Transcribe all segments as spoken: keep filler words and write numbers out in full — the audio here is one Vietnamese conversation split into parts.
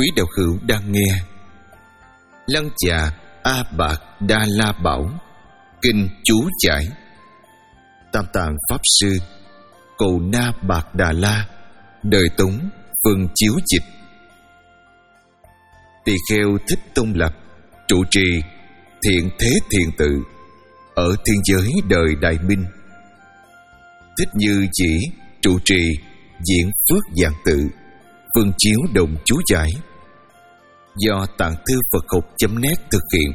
Quý đạo hữu đang nghe Lăng Già A Bạc Đa La Bảo Kinh chú giải Tam Tạng Pháp Sư Cầu Na Bạc Đà La Đời Tống Phân chiếu dịch. Tỳ kheo Thích Tông Lập trụ trì Thiện Thế Thiền Tự ở thiên giới đời Đại Minh. Thích Như Chỉ trụ trì Diễn Phước Giảng Tự Phân chiếu đồng chú giải do Tạng Thư Phật Học chấm net thực hiện.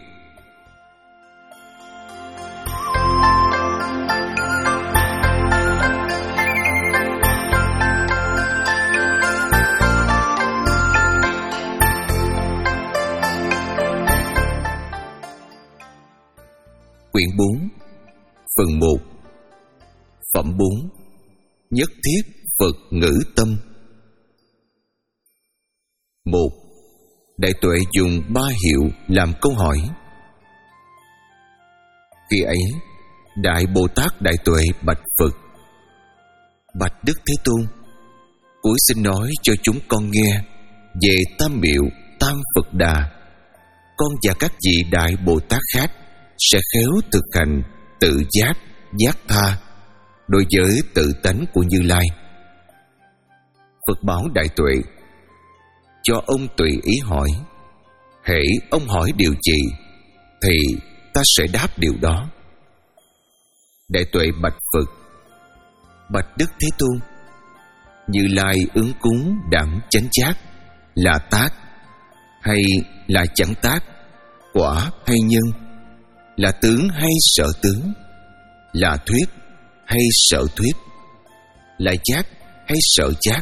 Quyển bốn Phần một Phẩm bốn Nhất thiết Phật ngữ tâm. Một. Đại Tuệ dùng ba hiệu làm câu hỏi. Khi ấy, Đại Bồ Tát Đại Tuệ bạch Phật: Bạch Đức Thế Tôn, cuối xin nói cho chúng con nghe về Tam Miệu Tam Phật Đà. Con và các vị Đại Bồ Tát khác sẽ khéo thực hành tự giác, giác tha đối với tự tánh của Như Lai. Phật bảo Đại Tuệ: Cho ông tùy ý hỏi. Hễ ông hỏi điều gì thì ta sẽ đáp điều đó. Đại Tuệ bạch Phật: Bạch Đức Thế Tôn, Như Lai ứng cúng đẳng chánh giác là tác hay là chẳng tác, quả hay nhân, là tướng hay sở tướng, là thuyết hay sở thuyết, là giác hay sở giác.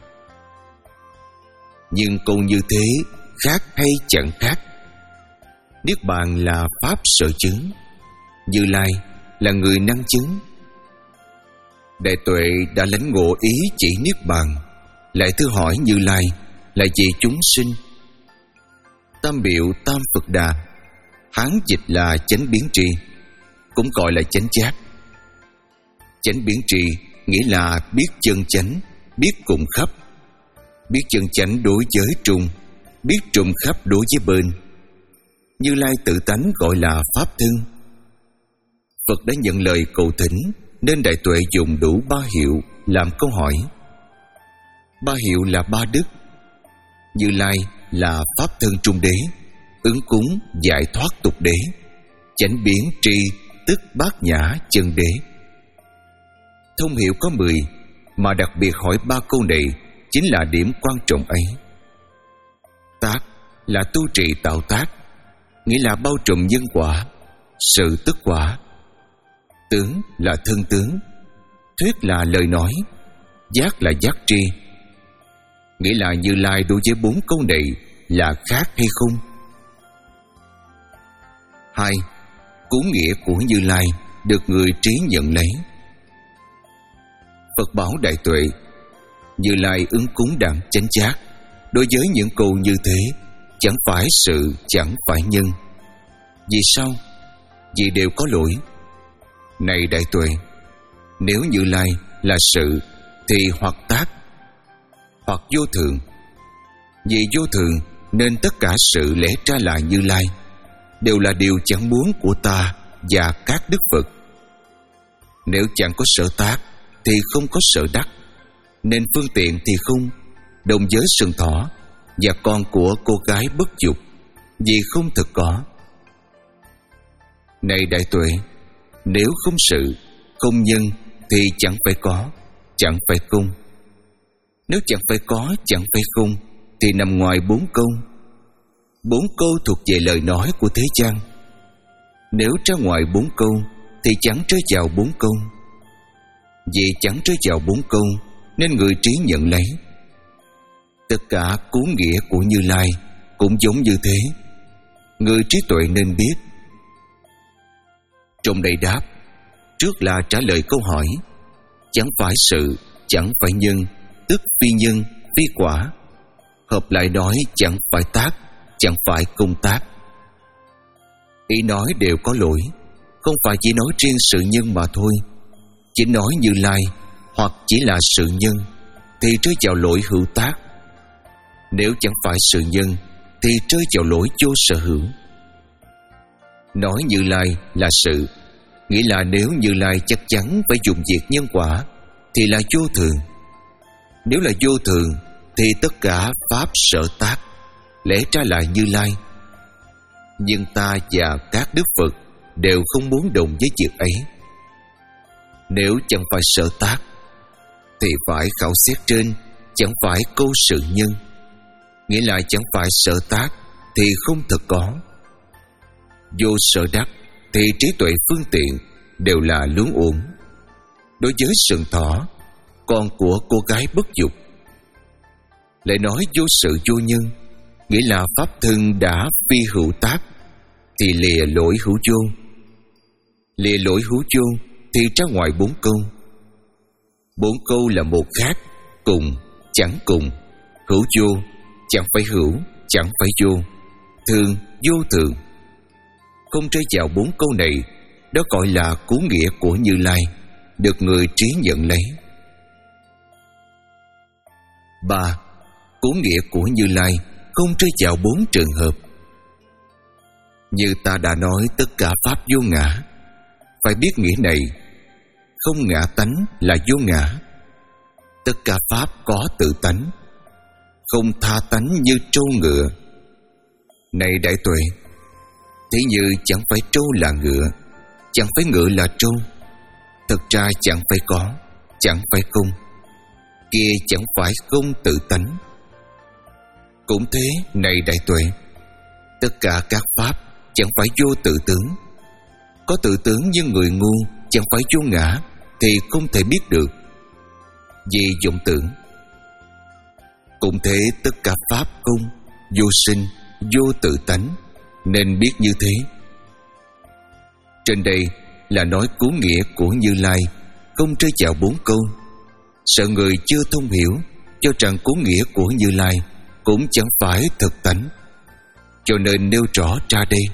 Nhưng câu như thế khác hay chẳng khác? Niết bàn là pháp sở chứng, Như Lai là người năng chứng. Đại Tuệ đã lãnh ngộ ý chỉ Niết bàn, lại thưa hỏi Như Lai là vì chúng sinh. Tam Miệu Tam Phật Đà, Hán dịch là chánh biến tri, cũng gọi là chánh giác. Chánh biến tri nghĩa là biết chân chánh, biết cùng khắp. Biết chân chánh đối với trùng, biết trùng khắp đối với bên. Như Lai tự tánh gọi là pháp thân. Phật đã nhận lời cầu thỉnh, nên Đại Tuệ dùng đủ ba hiệu làm câu hỏi. Ba hiệu là ba đức. Như Lai là pháp thân trung đế, ứng cúng giải thoát tục đế, chánh biến tri tức bát nhã chân đế. Thông hiệu có mười, mà đặc biệt hỏi ba câu này chính là điểm quan trọng ấy. Tác là tu trì tạo tác, nghĩa là bao trùm nhân quả, sự tức quả. Tướng là thân tướng, thuyết là lời nói, giác là giác tri, nghĩa là Như Lai đối với bốn câu này là khác hay không. Hai. Cúng nghĩa của Như Lai được người trí nhận lấy. Phật bảo Đại Tuệ: Như Lai ứng cúng đẳng chánh giác đối với những câu như thế chẳng phải sự, chẳng phải nhân. Vì sao? Vì đều có lỗi. Này Đại Tuệ, nếu Như Lai là sự thì hoặc tác, hoặc vô thường. Vì vô thường nên tất cả sự lẽ ra là Như Lai đều là điều chẳng muốn của ta và các đức Phật. Nếu chẳng có sở tác thì không có sở đắc, nên phương tiện thì không, đồng với sừng thỏ và con của cô gái bất dục, vì không thực có. Này Đại Tuệ, nếu không sự, không nhân thì chẳng phải có, chẳng phải không. Nếu chẳng phải có, chẳng phải không thì nằm ngoài bốn câu. Bốn câu thuộc về lời nói của thế gian. Nếu ra ngoài bốn câu thì chẳng rơi vào bốn câu. Vì chẳng rơi vào bốn câu nên người trí nhận lấy. Tất cả cú nghĩa của Như Lai cũng giống như thế, người trí tuệ nên biết. Trong đây đáp, trước là trả lời câu hỏi. Chẳng phải sự, chẳng phải nhân, tức phi nhân, phi quả. Hợp lại nói chẳng phải tác, chẳng phải công tác. Ý nói đều có lỗi, không phải chỉ nói riêng sự nhân mà thôi. Chỉ nói Như Lai hoặc chỉ là sự nhân thì rơi vào lỗi hữu tác. Nếu chẳng phải sự nhân thì rơi vào lỗi vô sở hữu. Nói Như Lai là sự, nghĩa là nếu Như Lai chắc chắn phải dùng việc nhân quả thì là vô thường. Nếu là vô thường thì tất cả pháp sở tác lẽ ra là Như Lai. Nhưng ta và các đức Phật đều không muốn đồng với việc ấy. Nếu chẳng phải sở tác thì phải khảo xét trên, chẳng phải câu sự nhân, nghĩa là chẳng phải sở tác thì không thật có. Vô sở đắc thì trí tuệ phương tiện đều là luống uổng. Đối với sừng thỏ, con của cô gái bất dục, lại nói vô sự vô nhân, nghĩa là pháp thân đã phi hữu tác thì lìa lỗi hữu vô. Lìa lỗi hữu vô thì ra ngoài bốn câu. Bốn câu là một khác, cùng, chẳng cùng, hữu vô, chẳng phải hữu, chẳng phải vô, thường, vô thường. Không rơi vào bốn câu này, đó gọi là cú nghĩa của Như Lai, được người trí nhận lấy. Ba. Cú nghĩa của Như Lai không rơi vào bốn trường hợp. Như ta đã nói, tất cả pháp vô ngã. Phải biết nghĩa này, không ngã tánh là vô ngã. Tất cả pháp có tự tánh, không tha tánh như trâu ngựa. Này đại tuệ, thế như chẳng phải trâu là ngựa, chẳng phải ngựa là trâu. Thật ra chẳng phải có, chẳng phải không. Kia chẳng phải không tự tánh. Cũng thế, này đại tuệ, tất cả các pháp chẳng phải vô tự tướng. Có tự tướng như người ngu, chẳng phải vô ngã thì không thể biết được, vì vọng tưởng. Cũng thế, tất cả pháp không, vô sinh, vô tự tánh, nên biết như thế. Trên đây là nói cú nghĩa của Như Lai không rơi vào bốn câu. Sợ người chưa thông hiểu cho rằng cú nghĩa của Như Lai cũng chẳng phải thực tánh, cho nên nêu rõ ra đây.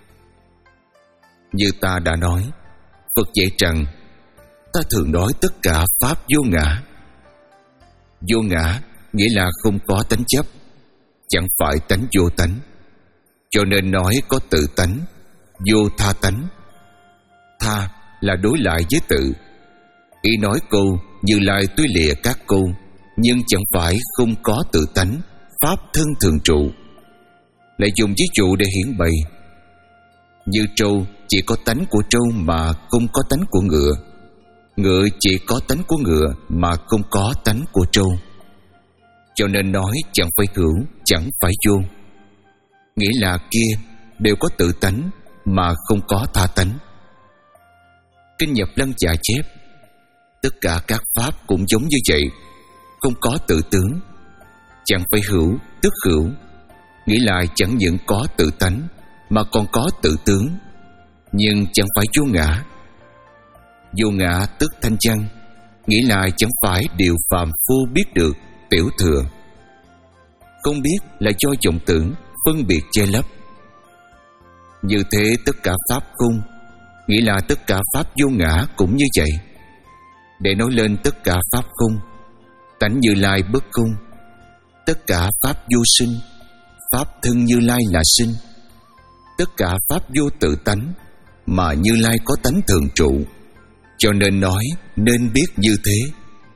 Như ta đã nói, Phật dạy rằng ta thường nói tất cả pháp vô ngã. Vô ngã nghĩa là không có tánh chấp, chẳng phải tánh vô tánh, cho nên nói có tự tánh, vô tha tánh. Tha là đối lại với tự. Ý nói câu Như Lai tuy lìa các câu, nhưng chẳng phải không có tự tánh, pháp thân thường trụ. Lại dùng ví dụ để hiển bày. Như trâu chỉ có tánh của trâu mà không có tánh của ngựa, ngựa chỉ có tánh của ngựa mà không có tánh của trâu. Cho nên nói chẳng phải hữu, chẳng phải vô, nghĩa là kia đều có tự tánh mà không có tha tánh. Kinh Nhập Lăng Dạ chép tất cả các pháp cũng giống như vậy, không có tự tướng. Chẳng phải hữu tức hữu, nghĩa là chẳng những có tự tánh mà còn có tự tướng, nhưng chẳng phải vô ngã. Vô ngã tức thanh chăng, nghĩa là chẳng phải điều phàm phu biết được, tiểu thừa. Không biết là do vọng tưởng phân biệt che lấp. Như thế tất cả pháp không, nghĩa là tất cả pháp vô ngã cũng như vậy. Để nói lên tất cả pháp không, tánh Như Lai bất không. Tất cả pháp vô sinh, pháp thân Như Lai là sinh. Tất cả pháp vô tự tánh, mà Như Lai có tánh thường trụ. Cho nên nói nên biết như thế.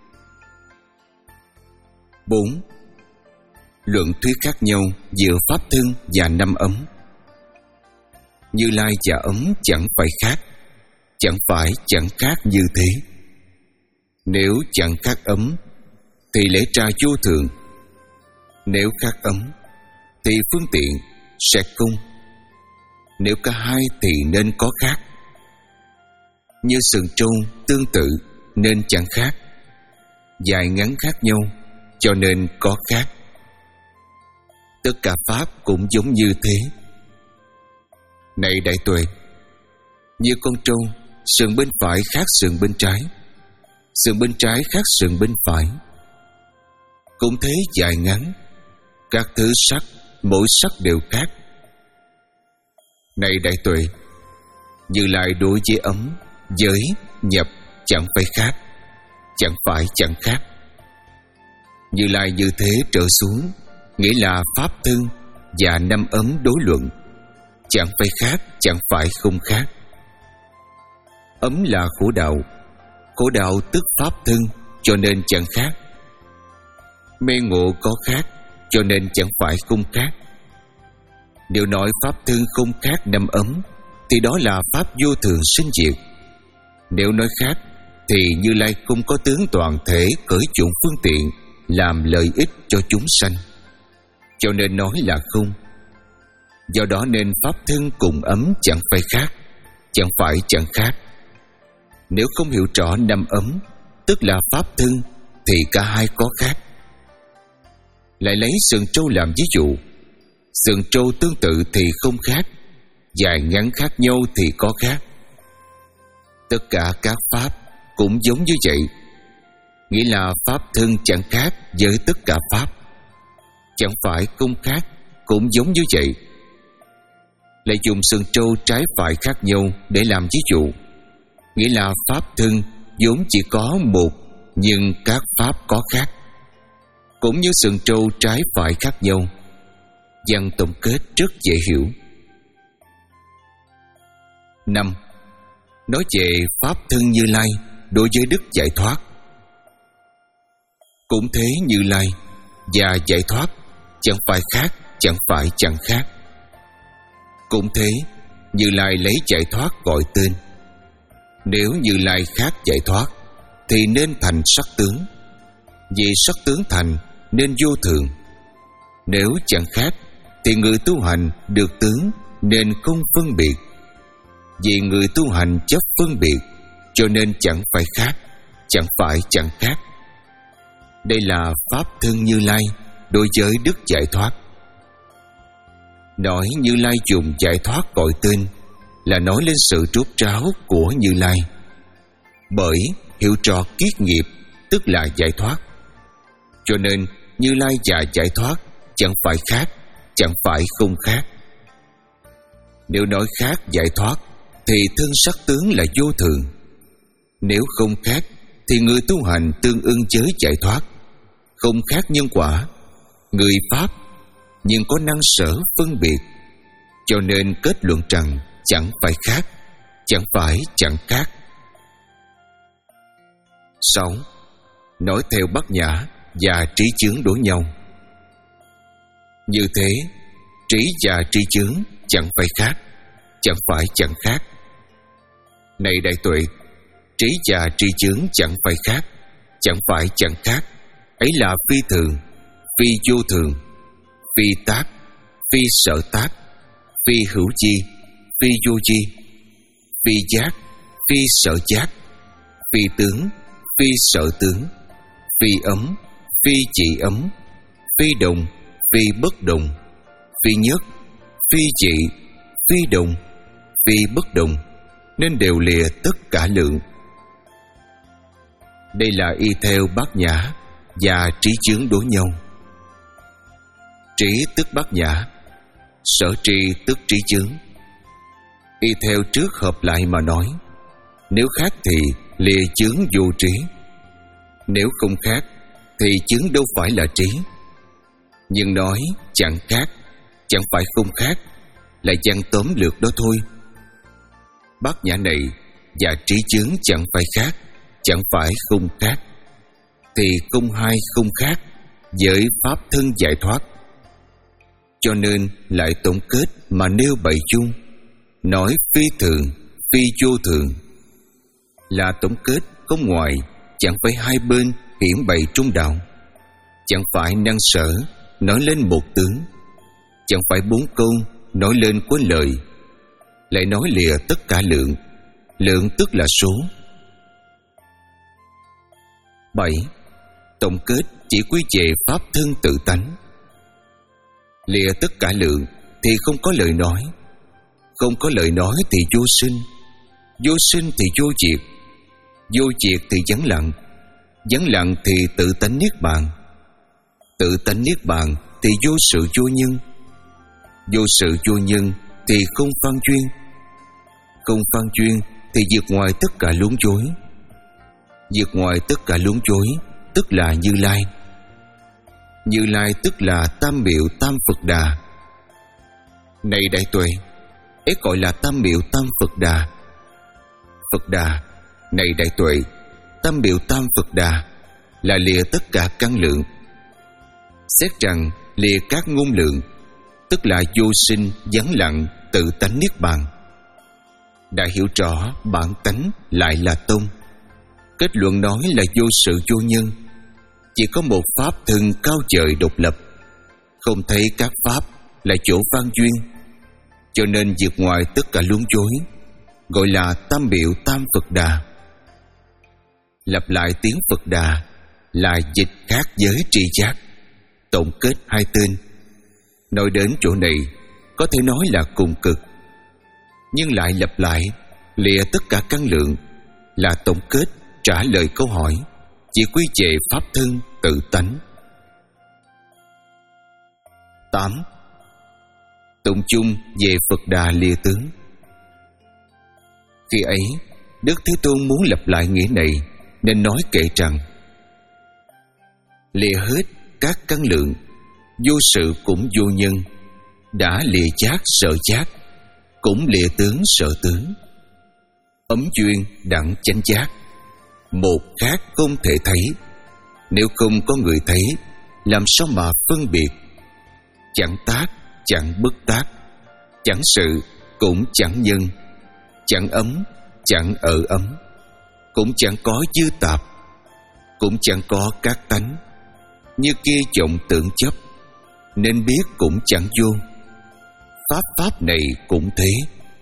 Bốn. Luận thuyết khác nhau giữa pháp thân và năm ấm. Như Lai và ấm chẳng phải khác, chẳng phải chẳng khác như thế. Nếu chẳng khác ấm thì lẽ ra vô thường. Nếu khác ấm thì phương tiện sẽ không. Nếu cả hai thì nên có khác. Như sừng trâu tương tự nên chẳng khác, dài ngắn khác nhau cho nên có khác. Tất cả pháp cũng giống như thế. Này đại tuệ, như con trâu, sừng bên phải khác sừng bên trái, sừng bên trái khác sừng bên phải. Cũng thế dài ngắn, các thứ sắc, mỗi sắc đều khác. Này đại tuệ, Như Lai đối với ấm, giới, nhập chẳng phải khác, chẳng phải chẳng khác. Như Lai như thế trở xuống, nghĩa là pháp thân và năm ấm đối luận, chẳng phải khác, chẳng phải không khác. Ấm là khổ đạo, khổ đạo tức pháp thân, cho nên chẳng khác. Mê ngộ có khác, cho nên chẳng phải không khác. Nếu nói pháp thân không khác năm ấm, thì đó là pháp vô thường sinh diệt. Nếu nói khác, thì Như Lai không có tướng toàn thể cởi chủng phương tiện làm lợi ích cho chúng sanh, cho nên nói là không. Do đó nên pháp thân cùng ấm chẳng phải khác, chẳng phải chẳng khác. Nếu không hiểu rõ năm ấm, tức là pháp thân, thì cả hai có khác. Lại lấy sừng trâu làm ví dụ. Sừng trâu tương tự thì không khác, dài ngắn khác nhau thì có khác. Tất cả các pháp cũng giống như vậy, nghĩa là pháp thân chẳng khác với tất cả pháp, chẳng phải không khác, cũng giống như vậy. Lại dùng sừng trâu trái phải khác nhau để làm ví dụ, nghĩa là pháp thân vốn chỉ có một, nhưng các pháp có khác. Cũng như sừng trâu trái phải khác nhau. Văn tổng kết rất dễ hiểu. Năm. Nói về pháp thân Như Lai đối với đức giải thoát. Cũng thế, Như Lai và giải thoát chẳng phải khác, chẳng phải chẳng khác. Cũng thế, Như Lai lấy giải thoát gọi tên. Nếu Như Lai khác giải thoát, thì nên thành sắc tướng. Vì sắc tướng thành nên vô thường. Nếu chẳng khác, thì người tu hành được tướng nên không phân biệt. Vì người tu hành chấp phân biệt, cho nên chẳng phải khác, chẳng phải chẳng khác. Đây là pháp thân Như Lai đối với đức giải thoát. Nói Như Lai dùng giải thoát gọi tên là nói lên sự rốt ráo của Như Lai. Bởi hiểu rõ kiết nghiệp tức là giải thoát, cho nên Như Lai và giải thoát chẳng phải khác, chẳng phải không khác. Nếu nói khác giải thoát, thì thân sắc tướng là vô thường. Nếu không khác, thì người tu hành tương ưng với giải thoát, không khác nhân quả. Người pháp nhưng có năng sở phân biệt, cho nên kết luận rằng chẳng phải khác, chẳng phải chẳng khác. Sáu. Nói theo Bát Nhã và trí chướng đối nhau. Như thế, trí và tri chướng chẳng phải khác, chẳng phải chẳng khác. Này đại tuệ, trí và tri chướng chẳng phải khác, chẳng phải chẳng khác. Ấy là phi thường, phi vô thường, phi tác, phi sở tác, phi hữu chi, phi vô chi, phi giác, phi sở giác, phi tướng, phi sở tướng, phi ấm, phi chỉ ấm, phi đồng, phi bất đồng, phi nhất, phi chỉ, phi đồng, phi bất đồng, nên đều lìa tất cả lượng. Đây là y theo Bát Nhã và trí chướng đối nhau. Trí tức Bát Nhã, sở tri tức trí chướng. Y theo trước hợp lại mà nói. Nếu khác thì lìa chướng vô trí. Nếu không khác thì chướng đâu phải là trí. Nhưng nói chẳng khác, chẳng phải không khác, là văn tóm lược đó thôi. Bát Nhã này và trí chướng chẳng phải khác, chẳng phải không khác, thì không hai không khác với pháp thân giải thoát. Cho nên lại tổng kết mà nêu bày chung, nói phi thường, phi vô thường, là tổng kết không ngoài, chẳng phải hai bên hiển bày trung đạo, chẳng phải năng sở nói lên một tướng, chẳng phải bốn câu nói lên có lời, lại nói lìa tất cả lượng. Lượng tức là số. Bảy. Tổng kết chỉ quy về pháp thân tự tánh. Lìa tất cả lượng thì không có lời nói, không có lời nói thì vô sinh, vô sinh thì vô diệt, vô diệt thì vắng lặng, vắng lặng thì tự tánh niết bàn, tự tánh niết bàn thì vô sự vô nhân, vô sự vô nhân thì không phan duyên, không phan duyên thì vượt ngoài tất cả luống chối, vượt ngoài tất cả luống chối tức là Như Lai. Như Lai tức là Tam Miệu Tam Phật Đà. Này Đại Tuệ, ấy gọi là Tam Miệu Tam Phật Đà. Phật Đà, này Đại Tuệ, Tam Miệu Tam Phật Đà là lìa tất cả căn lượng. Xét rằng lìa các ngôn lượng, tức là vô sinh, vắng lặng, tự tánh niết bàn. Đã hiểu rõ bản tánh lại là tông. Kết luận nói là vô sự vô nhân, chỉ có một pháp thân cao trời độc lập, không thấy các pháp là chỗ văn duyên, cho nên vượt ngoài tất cả luống chối, gọi là Tam Miệu Tam Phật Đà. Lặp lại tiếng Phật Đà là dịch khác giới tri giác, tổng kết hai tên. Nói đến chỗ này có thể nói là cùng cực, nhưng lại lặp lại lìa tất cả căn lượng là tổng kết trả lời câu hỏi, chỉ quy về pháp thân tự tánh. Tám. Tụng chung về Phật Đà lìa tướng. Khi ấy Đức Thế Tôn muốn lặp lại nghĩa này, nên nói kệ rằng: lìa hết các căn lượng, vô sự cũng vô nhân, đã lìa giác sợ giác, cũng lìa tướng sợ tướng. Ấm duyên đặng chánh giác, một khác không thể thấy. Nếu không có người thấy, làm sao mà phân biệt? Chẳng tác, chẳng bất tác, chẳng sự, cũng chẳng nhân, chẳng ấm, chẳng ở ấm, cũng chẳng có dư tạp, cũng chẳng có các tánh. Như kia vọng tưởng chấp, nên biết cũng chẳng vô. Pháp pháp này cũng thế.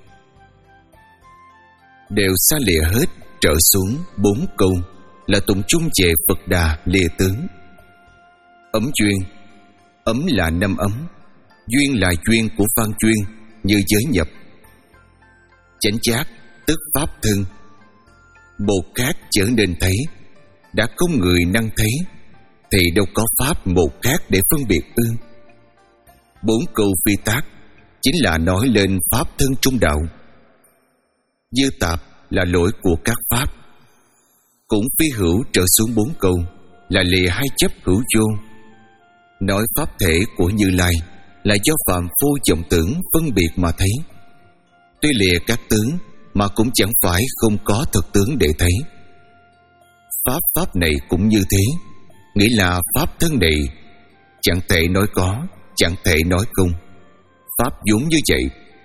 Đều xa lìa hết trở xuống bốn câu là tụng chung về Phật Đà lìa tướng. Ấm duyên, ấm là năm ấm, duyên là duyên của văn duyên như giới nhập. Chánh giác tức pháp thân, một khác trở nên thấy, đã không người năng thấy, thì đâu có pháp một khác để phân biệt ư? Bốn câu phi tác chính là nói lên pháp thân trung đạo. Dư tạp là lỗi của các pháp. Cũng phi hữu trở xuống bốn câu là lìa hai chấp hữu vô. Nói pháp thể của Như Lai là do phạm phu vọng tưởng phân biệt mà thấy. Tuy lìa các tướng mà cũng chẳng phải không có thực tướng để thấy. Pháp pháp này cũng như thế, nghĩa là pháp thân này chẳng thể nói có, chẳng thể nói không. Pháp vốn như vậy.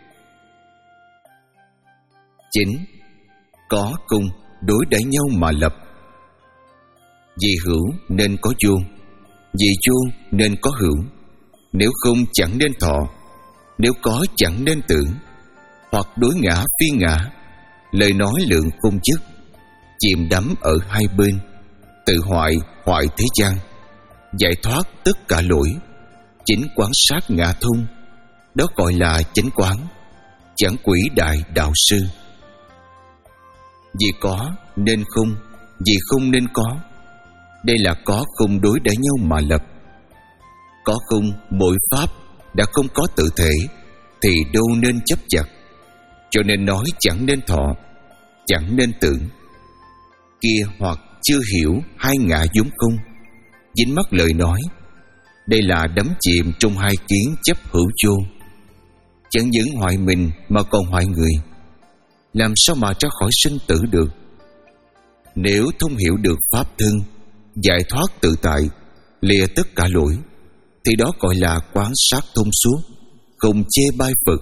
Chính có công đối đãi nhau mà lập. Vì hữu nên có vô, vì vô nên có hữu. Nếu không chẳng nên thọ, nếu có chẳng nên tưởng. Hoặc đối ngã phi ngã, lời nói lượng không dứt, chìm đắm ở hai bên, tự hoại hoại thế gian. Giải thoát tất cả lỗi, chính quán sát ngã thông, đó gọi là chánh quán, chẳng quỷ đại đạo sư. Vì có nên không, vì không nên có. Đây là có không đối đãi nhau mà lập. Có không mỗi pháp đã không có tự thể, thì đâu nên chấp chặt. Cho nên nói chẳng nên thọ, chẳng nên tưởng. Kia hoặc chưa hiểu hai ngã vốn không, dính mắc lời nói. Đây là đắm chìm trong hai kiến chấp hữu vô, chẳng những hoại mình mà còn hoại người. Làm sao mà ra khỏi sinh tử được? Nếu thông hiểu được pháp thân, giải thoát tự tại, lìa tất cả lỗi, thì đó gọi là quán sát thông suốt, không chê bai Phật.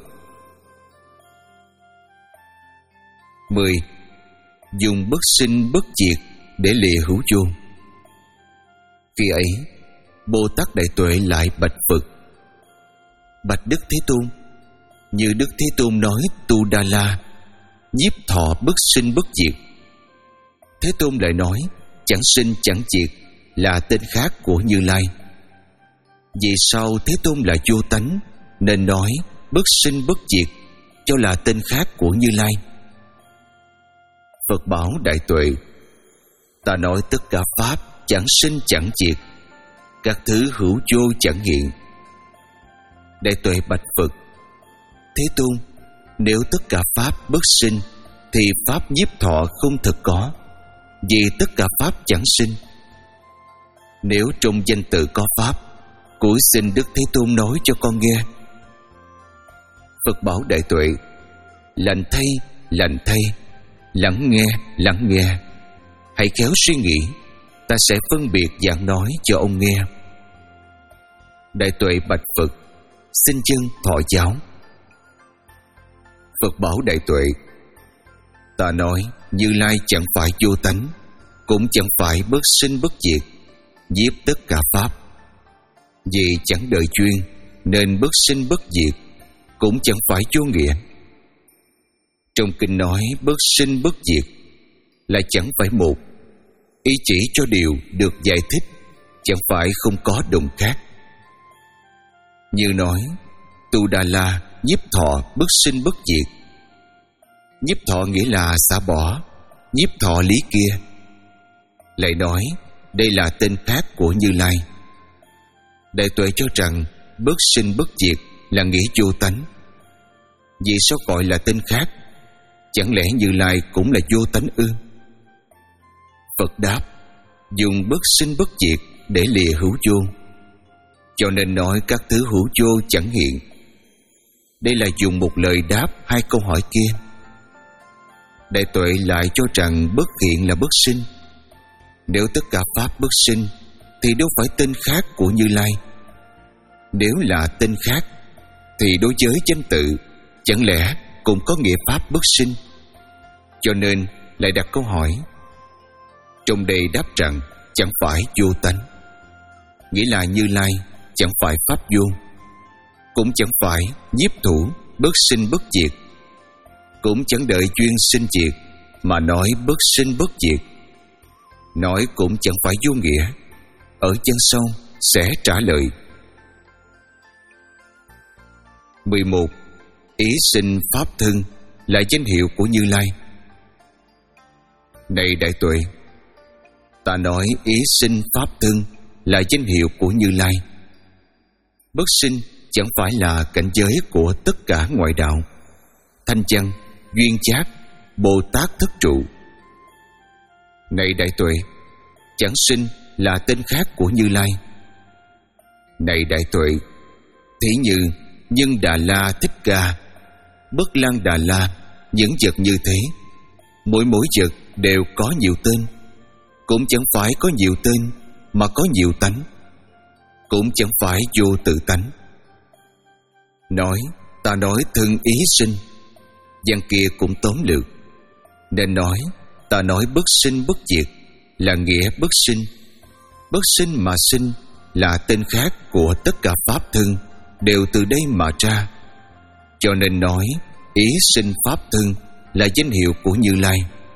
Mười. Dùng bất sinh bất diệt để lìa hữu vô. Khi ấy Bồ Tát Đại Tuệ lại bạch Phật: bạch Đức Thế Tôn, như Đức Thế Tôn nói Tu Đa La, nhiếp thọ bất sinh bất diệt. Thế Tôn lại nói chẳng sinh chẳng diệt là tên khác của Như Lai. Vì sao Thế Tôn là vô tánh, nên nói bất sinh bất diệt cho là tên khác của Như Lai? Phật bảo Đại Tuệ: ta nói tất cả pháp chẳng sinh chẳng diệt, các thứ hữu vô chẳng hiện. Đại Tuệ bạch Phật: Thế Tôn, nếu tất cả pháp bất sinh, thì pháp nhiếp thọ không thực có, vì tất cả pháp chẳng sinh. Nếu trong danh tự có pháp, Cúi xin Đức Thế Tôn nói cho con nghe. Phật bảo đại tuệ: Lành thay, lành thay, lắng nghe, lắng nghe. Hãy khéo suy nghĩ, ta sẽ phân biệt giảng nói cho ông nghe. Đại tuệ bạch Phật: Xin chân thọ giáo. Phật bảo đại tuệ: Ta nói Như Lai chẳng phải vô tánh, cũng chẳng phải bất sinh bất diệt, nhiếp tất cả pháp. Vì chẳng đợi chuyên nên bất sinh bất diệt, cũng chẳng phải vô nghĩa. Trong kinh nói bất sinh bất diệt là chẳng phải một, ý chỉ cho điều được giải thích, chẳng phải không có đồng khác. Như nói Tu Đà La nhiếp thọ bất sinh bất diệt. Nhiếp thọ nghĩa là xả bỏ, nhiếp thọ lý kia. Lại nói đây là tên khác của Như Lai. Đại tuệ cho rằng bất sinh bất diệt là nghĩa vô tánh. Vì sao gọi là tên khác? Chẳng lẽ Như Lai cũng là vô tánh ư? Phật đáp: Dùng bất sinh bất diệt để lìa hữu vô, cho nên nói các thứ hữu vô chẳng hiện. Đây là dùng một lời đáp hai câu hỏi kia. Đại tuệ lại cho rằng bất hiện là bất sinh. Nếu tất cả pháp bất sinh thì đâu phải tên khác của Như Lai. Nếu là tên khác thì đối với danh tự chẳng lẽ cũng có nghĩa pháp bất sinh? Cho nên lại đặt câu hỏi. Trong đây đáp rằng chẳng phải vô tánh, nghĩa là Như Lai chẳng phải pháp vô, cũng chẳng phải nhiếp thủ bất sinh bất diệt, cũng chẳng đợi duyên sinh diệt mà nói bất sinh bất diệt. Nói cũng chẳng phải vô nghĩa. Ở chân sau sẽ trả lời. mười một. Ý sinh pháp thân là danh hiệu của Như Lai. Này đại tuệ, ta nói ý sinh pháp thân là danh hiệu của Như Lai. Bất sinh chẳng phải là cảnh giới của tất cả ngoại đạo, thanh văn, duyên giác, Bồ Tát thất trụ. Này đại tuệ, chẳng sinh là tên khác của Như Lai. Này đại tuệ, thí như Nhân Đà La Thích Ca, Bất Lăng Đà La, những vật như thế, mỗi mỗi vật đều có nhiều tên, cũng chẳng phải có nhiều tên mà có nhiều tánh, cũng chẳng phải vô tự tánh. Nói ta nói thân ý sinh, văn kia cũng tóm lược, nên nói ta nói bất sinh bất diệt là nghĩa bất sinh. Bất sinh mà sinh là tên khác của tất cả pháp thân, đều từ đây mà ra. Cho nên nói ý sinh pháp thân là danh hiệu của Như Lai.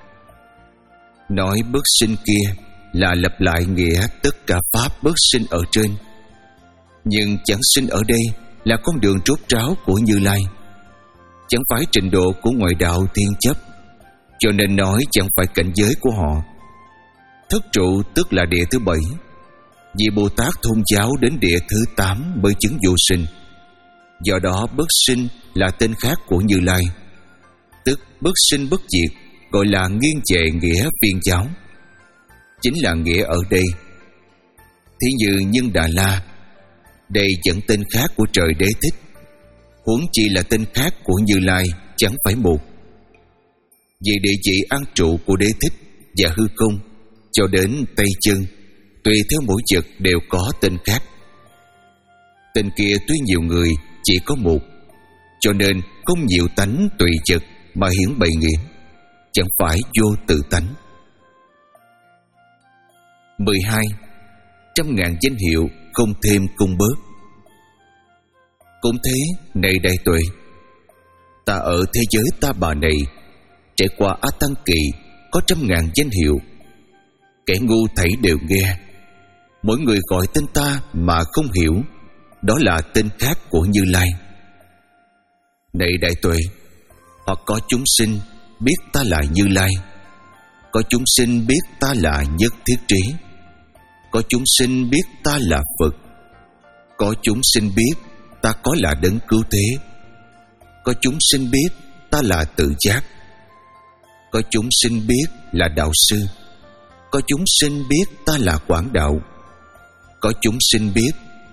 Nói bất sinh kia là lặp lại nghĩa tất cả pháp bất sinh ở trên. Nhưng chẳng sinh ở đây là con đường rốt ráo của Như Lai, chẳng phải trình độ của ngoại đạo thiên chấp, cho nên nói chẳng phải cảnh giới của họ. Thất trụ tức là địa thứ bảy, vì Bồ Tát Thôn giáo đến địa thứ tám mới chứng vô sinh. Do đó bất sinh là tên khác của Như Lai, tức bất sinh bất diệt, gọi là nghiêng về nghĩa viên giáo, chính là nghĩa ở đây. Thí như Nhân Đà La, đây vẫn tên khác của trời Đế Thích, huống chi là tên khác của Như Lai, chẳng phải một. Vì địa vị an trụ của Đế Thích và hư không cho đến tay chân, tùy theo mỗi vật đều có tên khác. Tên kia tuy nhiều người chỉ có một, cho nên không nhiều tánh tùy vật mà hiển bày nghĩa, chẳng phải vô tự tánh. mười hai. Trăm ngàn danh hiệu không thêm không bớt. Cũng thế, này đại tuệ, ta ở thế giới Ta Bà này trải qua A Tăng Kỳ có trăm ngàn danh hiệu, kẻ ngu thảy đều nghe. Mỗi người gọi tên ta mà không hiểu, đó là tên khác của Như Lai. Này đại tuệ, hoặc có chúng sinh biết ta là Như Lai, có chúng sinh biết ta là Nhất Thiết Trí, có chúng sinh biết ta là Phật, có chúng sinh biết ta có là Đấng Cứu Thế, có chúng sinh biết ta là Tự Giác, có chúng sinh biết là Đạo Sư, có chúng sinh biết ta là Quảng Đạo, có chúng sinh biết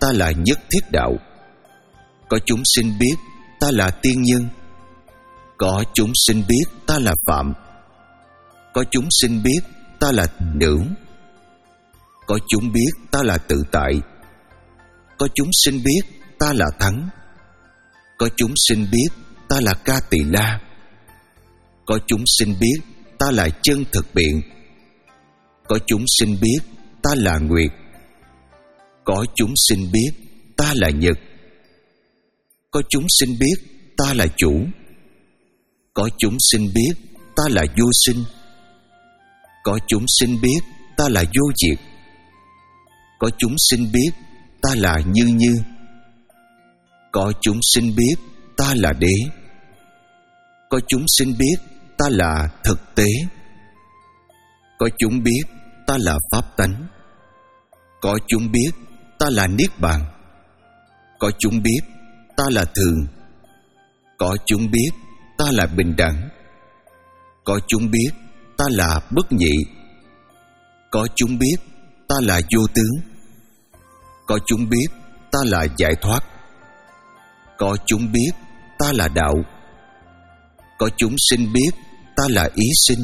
ta là nhất thiết đạo. Có chúng sinh biết ta là tiên nhân. Có chúng sinh biết ta là phạm. Có chúng sinh biết ta là nữ. Có chúng biết ta là tự tại. Có chúng sinh biết ta là thắng. Có chúng sinh biết ta là ca tỳ la. Có chúng sinh biết ta là chân thực biện. Có chúng sinh biết ta là nguyệt. Có chúng sinh biết ta là nhật. Có chúng sinh biết ta là chủ. Có chúng sinh biết ta là vô sinh. Có chúng sinh biết ta là vô diệt. Có chúng sinh biết ta là như như. Có chúng sinh biết ta là đế. Có chúng sinh biết ta là thực tế. Có chúng biết ta là pháp tánh. Có chúng biết ta là niết bàn. Có chúng biết ta là thường. Có chúng biết ta là bình đẳng. Có chúng biết ta là bất nhị. Có chúng biết ta là vô tướng. Có chúng biết ta là giải thoát. Có chúng biết ta là đạo. Có chúng sinh biết ta là ý sinh.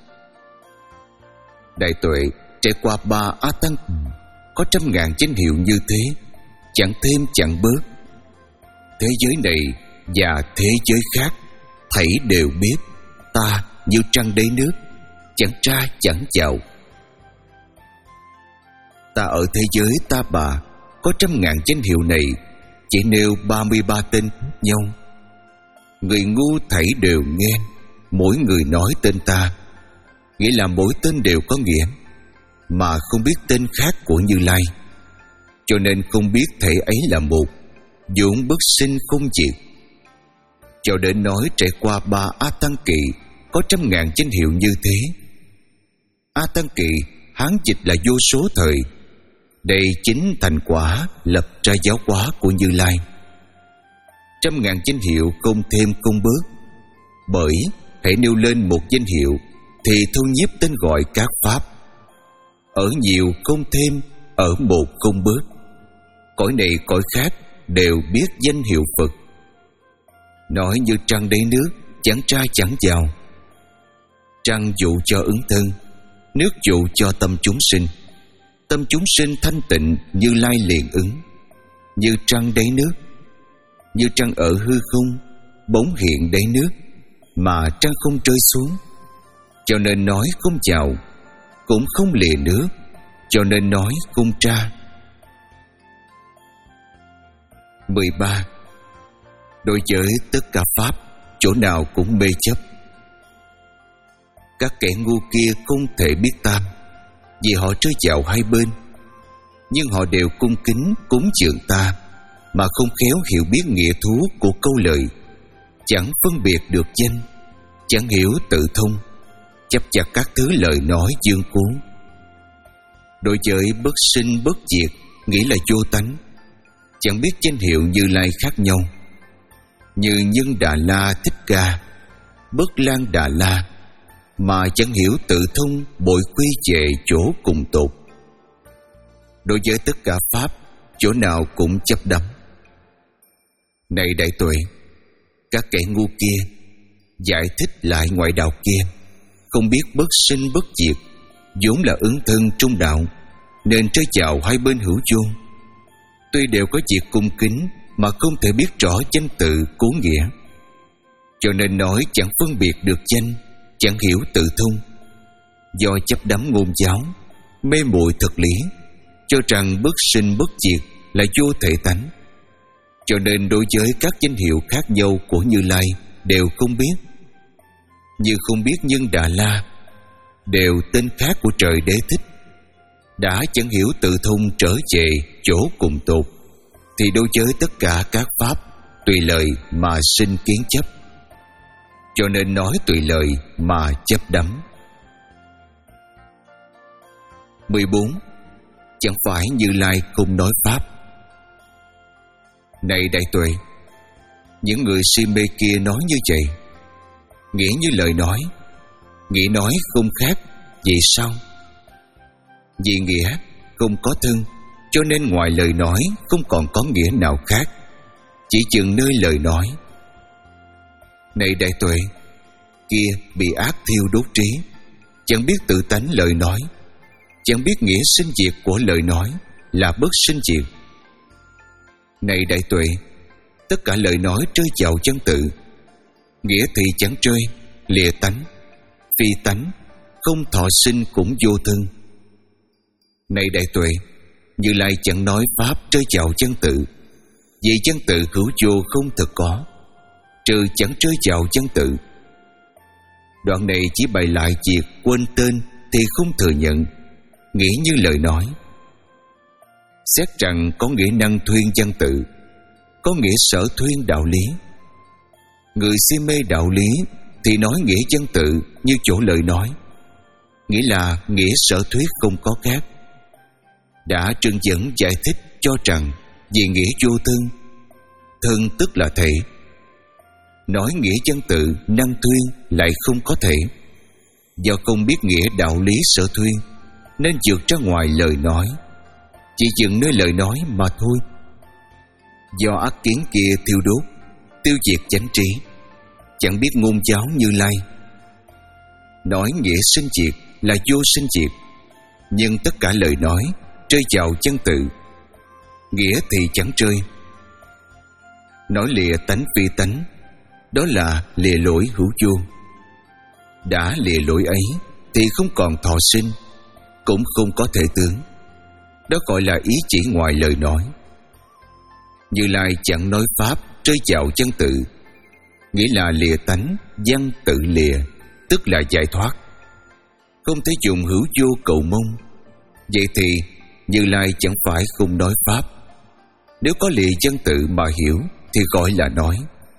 Đại tuệ trải qua ba A Tăng, có trăm ngàn danh hiệu như thế, chẳng thêm chẳng bớt. Thế giới này và thế giới khác thảy đều biết ta như trăng đáy nước, chẳng tra chẳng chào. Ta ở thế giới ta bà có trăm ngàn danh hiệu này, chỉ nêu ba mươi ba tên nhau. Người ngu thảy đều nghe, mỗi người nói tên ta, nghĩa là mỗi tên đều có nghĩa, mà không biết tên khác của Như Lai. Cho nên không biết thể ấy là một, vốn bất sinh không diệt. Cho đến nói trải qua ba A Tăng Kỳ có trăm ngàn danh hiệu như thế. A Tăng Kỳ Hán dịch là vô số thời. Đây chính thành quả lập ra giáo hóa của Như Lai. Trăm ngàn danh hiệu không thêm không bớt. Bởi hãy nêu lên một danh hiệu thì thu nhiếp tên gọi các pháp. Ở nhiều không thêm, ở một không bớt. Cõi này cõi khác đều biết danh hiệu Phật. Nói như trăng đáy nước, chẳng tra chẳng vào. Trăng dụ cho ứng thân, nước dụ cho tâm chúng sinh. Tâm chúng sinh thanh tịnh, Như Lai liền ứng. Như trăng đáy nước, như trăng ở hư không, bóng hiện đáy nước, mà trăng không rơi xuống. Cho nên nói không chào, cũng không lìa nước, cho nên nói không tra. mười ba. Đối với tất cả pháp, chỗ nào cũng mê chấp. Các kẻ ngu kia không thể biết tam, vì họ rơi vào hai bên. Nhưng họ đều cung kính cúng dường ta, mà không khéo hiểu biết nghĩa thú của câu lời, chẳng phân biệt được danh, chẳng hiểu tự thông, chấp chặt các thứ lời nói dương cố. Đối với bất sinh bất diệt, nghĩ là vô tánh, chẳng biết danh hiệu Như Lai khác nhau. Như Nhân Đà La Thích Ca, Bất Lan Đà La, mà chẳng hiểu tự thông, bội quy về chỗ cùng tột. Đối với tất cả pháp, chỗ nào cũng chấp đắm. Này đại tuệ, các kẻ ngu kia giải thích lại ngoại đạo kia, không biết bất sinh bất diệt, vốn là ứng thân trung đạo, nên rơi vào hai bên hữu vô. Tuy đều có việc cung kính, mà không thể biết rõ danh tự cố nghĩa. Cho nên nói chẳng phân biệt được danh, chẳng hiểu tự thông. Do chấp đắm ngôn giáo, mê muội thực lý, cho rằng bất sinh bất diệt là vô thể tánh. Cho nên đối với các danh hiệu khác nhau của Như Lai đều không biết. Như không biết Nhân Đà La, đều tên khác của trời Đế Thích, đã chẳng hiểu tự thông trở về chỗ cùng tột, thì đối với tất cả các pháp tùy lời mà sinh kiến chấp. Cho nên nói tùy lời mà chấp đắm. mười bốn. Chẳng phải Như Lai không nói pháp. Này đại tuệ, những người si mê kia nói như vậy, nghĩa như lời nói, nghĩa nói không khác. Vì sao? Vì nghĩa không có thân, Cho nên ngoài lời nói không còn có nghĩa nào khác, chỉ chừng nơi lời nói. Này đại tuệ, kia bị ác thiêu đốt trí, chẳng biết tự tánh lời nói, chẳng biết nghĩa sinh diệt của lời nói là bất sinh diệt. Này đại tuệ, tất cả lời nói trơi chào chân tự, nghĩa thì chẳng trơi, lìa tánh, phi tánh, không thọ sinh cũng vô thân. Này đại tuệ, Như Lai chẳng nói pháp trơi chào chân tự, vì chân tự hữu vô không thực có, trừ chẳng trơi chào chân tự. Đoạn này chỉ bày lại việc quên tên thì không thừa nhận, nghĩ như lời nói. Xét rằng có nghĩa năng thuyên chân tự, có nghĩa sở thuyên đạo lý. Người si mê đạo lý thì nói nghĩa chân tự như chỗ lời nói, nghĩa là nghĩa sở thuyết không có khác. Đã trưng dẫn giải thích cho rằng vì nghĩa vô thân, thân tức là thể, nói nghĩa chân tự năng thuyên lại không có thể. Do không biết nghĩa đạo lý sở thuyên nên vượt ra ngoài lời nói, chỉ dừng nơi lời nói mà thôi. Do ác kiến kia thiêu đốt, tiêu diệt chánh trí, chẳng biết ngôn giáo Như Lai. Nói nghĩa sinh diệt là vô sinh diệt, nhưng tất cả lời nói trơi chào chân tự, nghĩa thì chẳng trơi. Nói lìa tánh phi tánh, đó là lìa lỗi hữu vô. Đã lìa lỗi ấy thì không còn thọ sinh, cũng không có thể tướng. Đó gọi là ý chỉ ngoài lời nói. Như Lai chẳng nói pháp trơi chào chân tự, nghĩa là lìa tánh, văn tự lìa, tức là giải thoát. Không thể dùng hữu vô cầu mong. Vậy thì Như Lai chẳng phải không nói pháp. Nếu có lìa chân tự mà hiểu thì gọi là nói.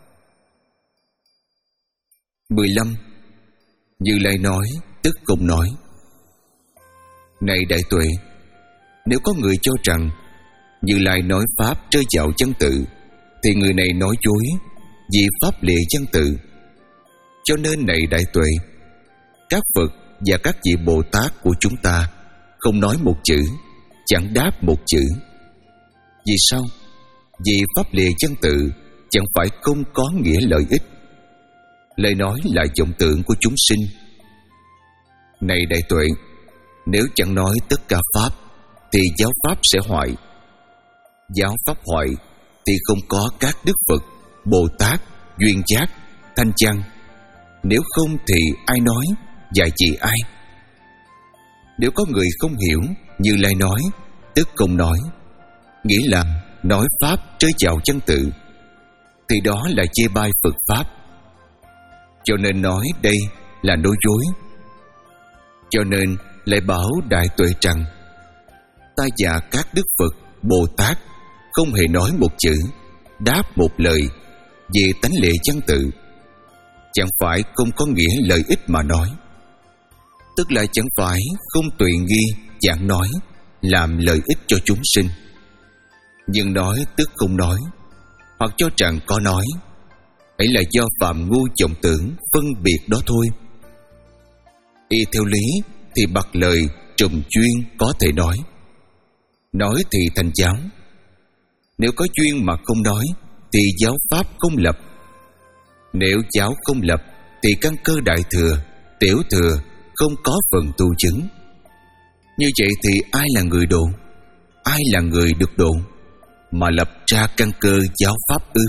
mười lăm. Như Lai nói tức không nói. Này đại tuệ, nếu có người cho rằng Như Lai nói pháp trơi chào chân tự, thì người này nói dối, vì pháp lìa chân tự. Cho nên này đại tuệ, các Phật và các vị Bồ Tát của chúng ta không nói một chữ, chẳng đáp một chữ. Vì sao? Vì pháp lìa chân tự chẳng phải không có nghĩa lợi ích. Lời nói là vọng tưởng của chúng sinh. Này đại tuệ, nếu chẳng nói tất cả pháp thì giáo pháp sẽ hoại. Giáo pháp hoại thì không có các Đức Phật, Bồ Tát, Duyên Giác, Thanh Chăng. Nếu không thì ai nói, dạy chỉ ai? Nếu có người không hiểu Như Lai nói tức không nói, nghĩa là nói pháp trơi chào chân tự, thì đó là chê bai Phật pháp. Cho nên nói đây là nói dối. Cho nên lại bảo đại tuệ rằng ta và các Đức Phật, Bồ Tát không hề nói một chữ, đáp một lời về tánh lệ chân tự. Chẳng phải không có nghĩa lợi ích mà nói, tức là chẳng phải không tùy nghi chẳng nói làm lợi ích cho chúng sinh. Nhưng nói tức không nói, hoặc cho rằng có nói, ấy là do phạm ngu vọng tưởng phân biệt đó thôi. Y theo lý thì bặt lời trùng chuyên có thể nói, nói thì thành giáo. Nếu có duyên mà không nói thì giáo pháp không lập. Nếu giáo không lập thì căn cơ đại thừa, tiểu thừa không có phần tu chứng. Như vậy thì ai là người độ, ai là người được độ mà lập ra căn cơ giáo pháp ư?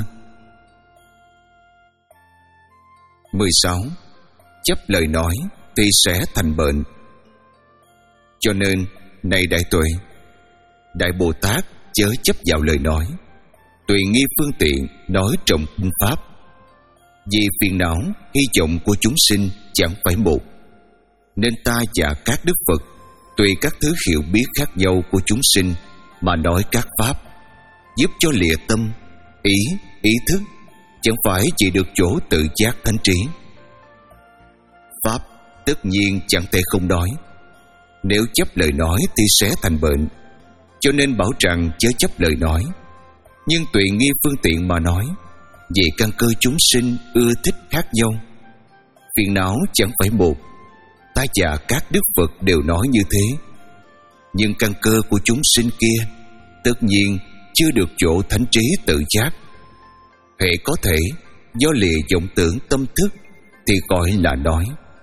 mười sáu. Chấp lời nói thì sẽ thành bệnh. Cho nên này đại tuệ, đại Bồ Tát chớ chấp vào lời nói, tùy nghi phương tiện nói trọng kinh pháp. Vì phiền não hy vọng của chúng sinh chẳng phải một, nên ta và các Đức Phật tùy các thứ hiểu biết khác nhau của chúng sinh mà nói các pháp, giúp cho lìa tâm, ý, ý thức, chẳng phải chỉ được chỗ tự giác thánh trí. Pháp tất nhiên chẳng thể không nói. Nếu chấp lời nói thì sẽ thành bệnh. Cho nên bảo rằng chớ chấp lời nói, nhưng tùy nghi phương tiện mà nói, vì căn cơ chúng sinh ưa thích khác nhau. Phiền não chẳng phải một, ta và các Đức Phật đều nói như thế, nhưng căn cơ của chúng sinh kia tất nhiên chưa được chỗ thánh trí tự giác. Hệ có thể do lìa vọng tưởng tâm thức thì gọi là nói.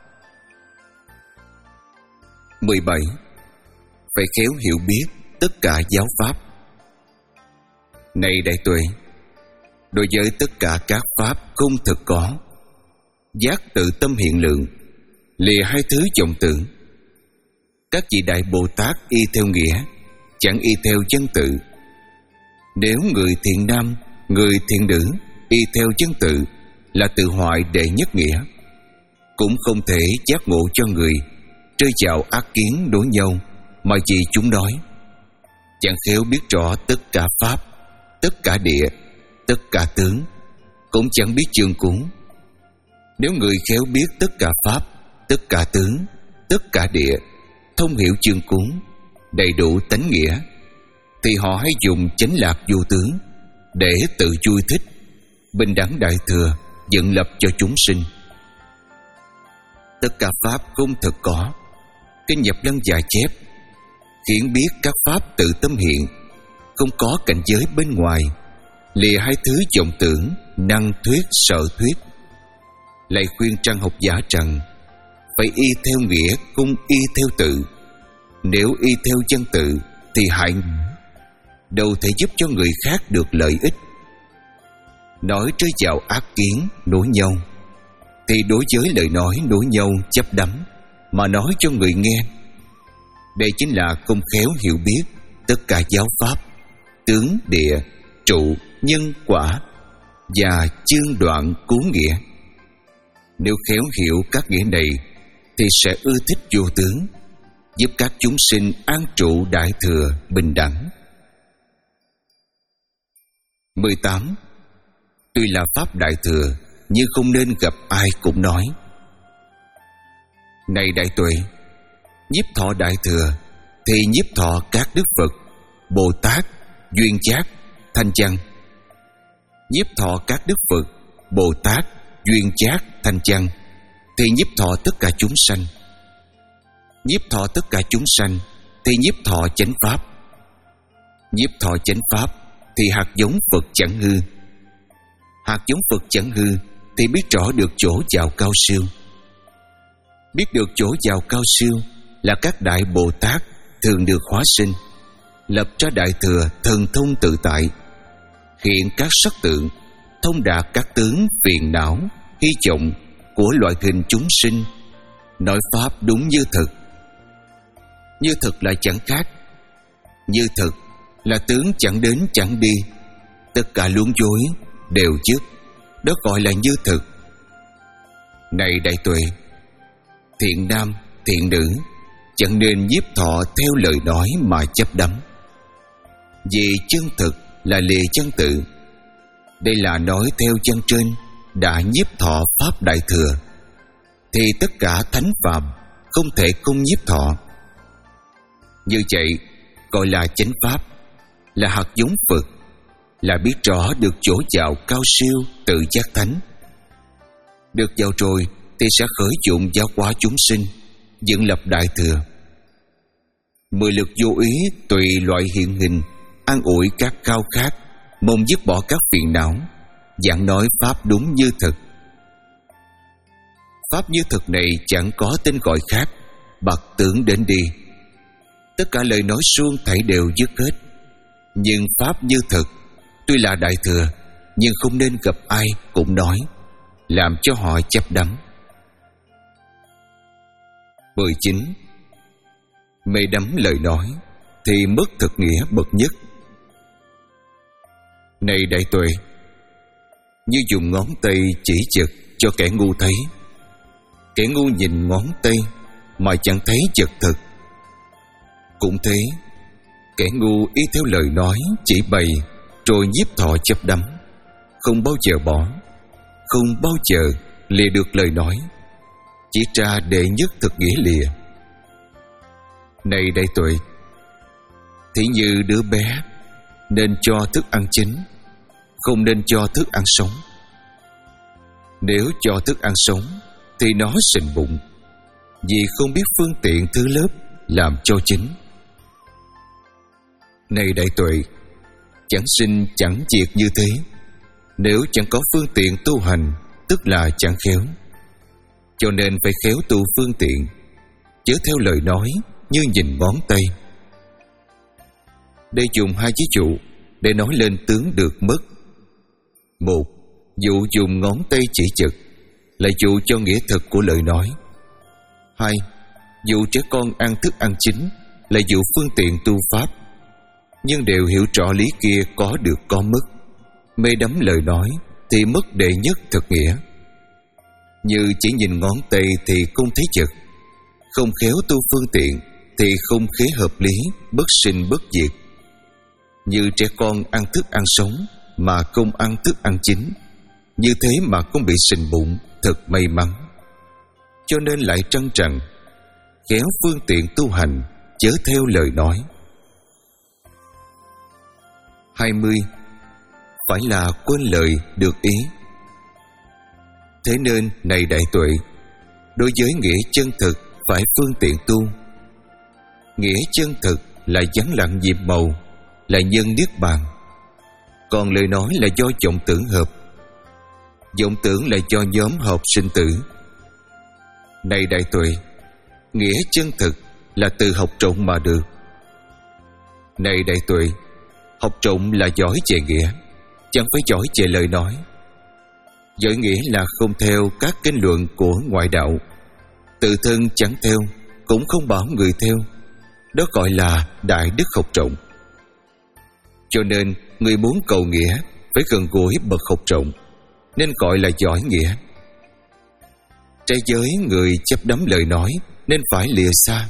Mười bảy. Phải khéo hiểu biết tất cả giáo pháp. Này đại tuệ, đối với tất cả các pháp không thực có, giác tự tâm hiện lượng, lìa hai thứ vọng tưởng. Các vị đại Bồ Tát y theo nghĩa, chẳng y theo chân tự. Nếu người thiện nam, người thiện nữ y theo chân tự là tự hoại đệ nhất nghĩa, cũng không thể giác ngộ cho người rơi vào ác kiến đối nhau, mà vì chúng nói. Chẳng khéo biết rõ tất cả pháp, tất cả địa, tất cả tướng, cũng chẳng biết chương cúng. Nếu người khéo biết tất cả pháp, tất cả tướng, tất cả địa, thông hiểu chương cúng, đầy đủ tánh nghĩa, thì họ hãy dùng chánh lạc vô tướng để tự vui thích, bình đẳng đại thừa dựng lập cho chúng sinh. Tất cả pháp không thực có. Kinh Nhập Lăng giải chép, khiến biết các pháp tự tâm hiện, không có cảnh giới bên ngoài, lìa hai thứ vọng tưởng, năng thuyết, sợ thuyết. Lại khuyên trang học giả rằng phải y theo nghĩa, không y theo tự. Nếu y theo chân tự thì hại, đâu thể giúp cho người khác được lợi ích. Nói rơi vào ác kiến nối nhau, thì đối với lời nói nối nhau chấp đắm mà nói cho người nghe. Đây chính là không khéo hiểu biết tất cả giáo pháp, tướng, địa, trụ, nhân, quả và chương đoạn cứu nghĩa. Nếu khéo hiểu các nghĩa này thì sẽ ưa thích vô tướng, giúp các chúng sinh an trụ đại thừa bình đẳng. Mười tám. Tuy là pháp đại thừa, nhưng không nên gặp ai cũng nói. Này đại tuệ, nhiếp thọ đại thừa thì nhiếp thọ các đức Phật, Bồ Tát, duyên giác, thanh văn. Nhiếp thọ các đức Phật, Bồ Tát, duyên giác, thanh văn thì nhiếp thọ tất cả chúng sanh. Nhiếp thọ tất cả chúng sanh thì nhiếp thọ chánh pháp. Nhiếp thọ chánh pháp thì hạt giống Phật chẳng hư. Hạt giống Phật chẳng hư thì biết rõ được chỗ vào cao siêu. Biết được chỗ vào cao siêu là các đại Bồ Tát thường được hóa sinh, lập ra đại thừa thần thông tự tại, hiện các sắc tượng, thông đạt các tướng phiền não, hy vọng của loại hình chúng sinh, nói pháp đúng như thực. Như thực là chẳng khác. Như thực là tướng chẳng đến chẳng đi, tất cả luống dối đều dứt, đó gọi là như thực. Này đại tuệ, thiện nam, thiện nữ chẳng nên nhiếp thọ theo lời nói mà chấp đắm. Vì chân thực là lìa chân tự. Đây là nói theo chân trên đã nhiếp thọ pháp đại thừa, thì tất cả thánh phàm không thể không nhiếp thọ. Như vậy gọi là chánh pháp, là hạt giống Phật, là biết rõ được chỗ vào cao siêu tự giác thánh. Được vào rồi thì sẽ khởi dụng giáo hóa chúng sinh, dựng lập đại thừa. Mười lực vô ý tùy loại hiện hình, an ủi các khao khát, mong dứt bỏ các phiền não, giảng nói pháp đúng như thực. Pháp như thực này chẳng có tên gọi khác, bạc tưởng đến đi. Tất cả lời nói suông thảy đều dứt hết. Nhưng pháp như thực tuy là đại thừa, nhưng không nên gặp ai cũng nói, làm cho họ chấp đắm. Mười chín. Mê đắm lời nói thì mất thực nghĩa bậc nhất. Này đại tuệ, như dùng ngón tay chỉ chật cho kẻ ngu thấy. Kẻ ngu nhìn ngón tay mà chẳng thấy chật thực. Cũng thế, kẻ ngu y theo lời nói chỉ bày, rồi nhiếp thọ chấp đắm, không bao giờ bỏ, không bao giờ lìa được lời nói, chỉ tra đệ nhất thực nghĩa lìa. Này đại tuệ, thí như đứa bé nên cho thức ăn chín, không nên cho thức ăn sống. Nếu cho thức ăn sống thì nó sình bụng, vì không biết phương tiện thứ lớp làm cho chín. Này đại tuệ, chẳng sinh chẳng diệt như thế, nếu chẳng có phương tiện tu hành, tức là chẳng khéo. Cho nên phải khéo tu phương tiện, chớ theo lời nói như nhìn ngón tay. Đây dùng hai ví dụ để nói lên tướng được mất. Một, dụ dùng ngón tay chỉ chực là dụ cho nghĩa thực của lời nói. Hai, dụ trẻ con ăn thức ăn chính là dụ phương tiện tu pháp. Nhưng đều hiểu rõ lý kia có được có mất. Mê đắm lời nói thì mất đệ nhất thực nghĩa. Như chỉ nhìn ngón tay thì không thấy chực, không khéo tu phương tiện thì không khế hợp lý, bất sinh bất diệt. Như trẻ con ăn thức ăn sống mà không ăn thức ăn chín, như thế mà không bị sình bụng, thật may mắn. Cho nên lại trăn trần, khéo phương tiện tu hành, chớ theo lời nói. Hai mươi. Phải là quên lời được ý. Thế nên này đại tuệ, đối với nghĩa chân thực phải phương tiện tu. Nghĩa chân thực là vắng lặng nhiệm màu, là nhân niết bàn. Còn lời nói là do vọng tưởng hợp, vọng tưởng là do nhóm hợp sinh tử. Này đại tuệ, nghĩa chân thực là từ học trộm mà được. Này đại tuệ, học trộm là giỏi về nghĩa, chẳng phải giỏi về lời nói. Giỏi nghĩa là không theo các kinh luận của ngoại đạo, tự thân chẳng theo, cũng không bảo người theo. Đó gọi là đại đức học trộm. Cho nên người muốn cầu nghĩa phải gần gũi bậc học trộm, nên gọi là giỏi nghĩa. Trái giới người chấp đắm lời nói nên phải lìa xa.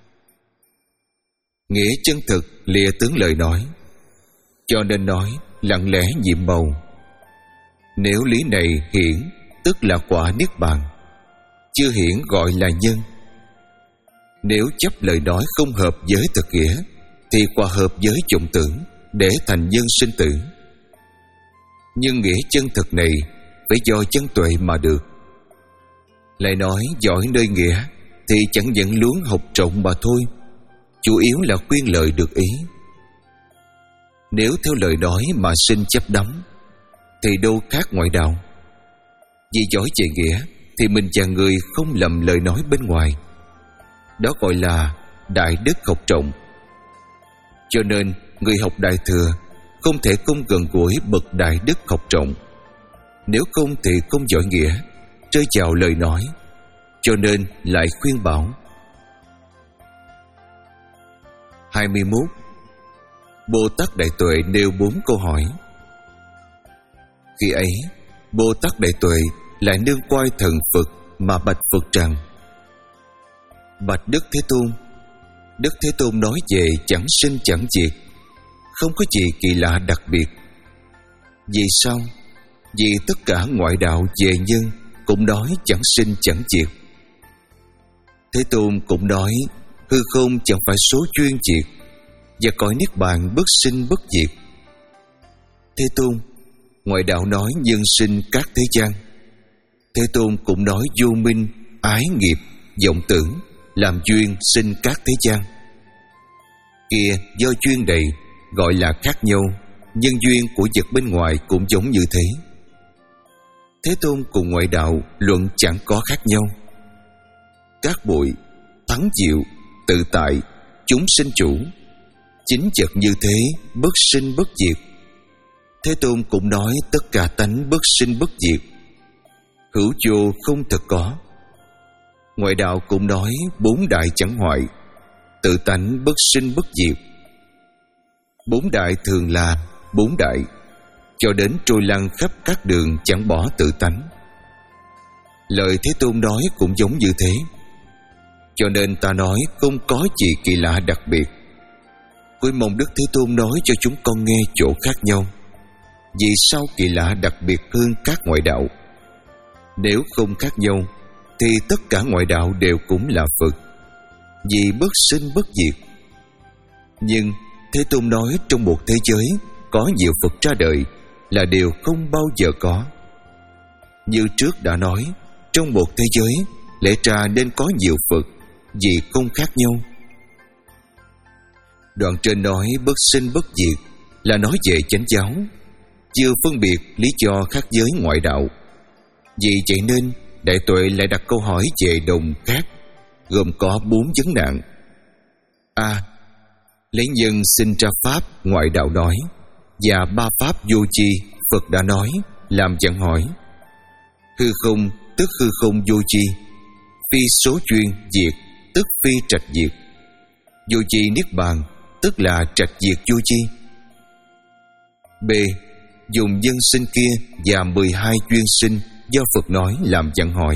Nghĩa chân thực lìa tướng lời nói, cho nên nói lặng lẽ nhiệm màu. Nếu lý này hiển, tức là quả niết bàn, chưa hiển gọi là nhân. Nếu chấp lời nói không hợp với thực nghĩa, thì qua hợp với vọng tưởng để thành nhân sinh tử. Nhưng nghĩa chân thực này phải do chân tuệ mà được. Lại nói giỏi nơi nghĩa thì chẳng dẫn luống học trộm mà thôi, chủ yếu là khuyên lời được ý. Nếu theo lời nói mà sinh chấp đắm thì đâu khác ngoại đạo. Vì giỏi về nghĩa thì mình và người không lầm lời nói bên ngoài. Đó gọi là đại đức học trộm. Cho nên người học đại thừa không thể không gần gũi bậc đại đức học trộm. Nếu không thì không giỏi nghĩa, rơi vào lời nói, cho nên lại khuyên bảo. Hai mươi mốt. Bồ Tát Đại Tuệ nêu bốn câu hỏi. Khi ấy, Bồ Tát Đại Tuệ lại nương quay thần Phật mà bạch Phật rằng: Bạch Đức Thế Tôn, Đức Thế Tôn nói về chẳng sinh chẳng diệt, không có gì kỳ lạ đặc biệt. Vì sao? Vì tất cả ngoại đạo về nhân cũng nói chẳng sinh chẳng diệt. Thế Tôn cũng nói hư không chẳng phải số chuyên diệt, và cõi niết bàn bất sinh bất diệt. Thế Tôn, ngoại đạo nói nhân sinh các thế gian. Thế Tôn cũng nói vô minh, ái nghiệp, vọng tưởng làm duyên sinh các thế gian. Kia do duyên đầy gọi là khác nhau, nhân duyên của vật bên ngoài cũng giống như thế. Thế Tôn cùng ngoại đạo luận chẳng có khác nhau. Các bụi, thắng diệu, tự tại, chúng sinh chủ, chính vật như thế bất sinh bất diệt. Thế Tôn cũng nói tất cả tánh bất sinh bất diệt, hữu vô không thật có. Ngoại đạo cũng nói bốn đại chẳng hoại, tự tánh bất sinh bất diệt. Bốn đại thường là bốn đại, cho đến trôi lăn khắp các đường chẳng bỏ tự tánh. Lời Thế Tôn nói cũng giống như thế. Cho nên ta nói không có gì kỳ lạ đặc biệt. Tôi mong Đức Thế Tôn nói cho chúng con nghe chỗ khác nhau. Vì sao kỳ lạ đặc biệt hơn các ngoại đạo? Nếu không khác nhau thì tất cả ngoại đạo đều cũng là Phật, vì bất sinh bất diệt. Nhưng Thế Tôn nói trong một thế giới có nhiều Phật ra đời là điều không bao giờ có. Như trước đã nói, trong một thế giới lẽ ra nên có nhiều Phật, vì không khác nhau. Đoạn trên nói bất sinh bất diệt là nói về chánh giáo, chưa phân biệt lý do khác giới ngoại đạo. Vì vậy nên Đại Tuệ lại đặt câu hỏi về đồng khác, gồm có bốn vấn nạn. A. Lấy nhân sinh ra pháp ngoại đạo nói, và ba pháp vô tri Phật đã nói, làm chẳng hỏi. Hư không tức hư không vô tri, phi số chuyên diệt tức phi trạch diệt. Vô tri niết bàn tức là trạch diệt vô tri. B. Dùng nhân sinh kia và mười hai duyên sinh do Phật nói làm chẳng hỏi.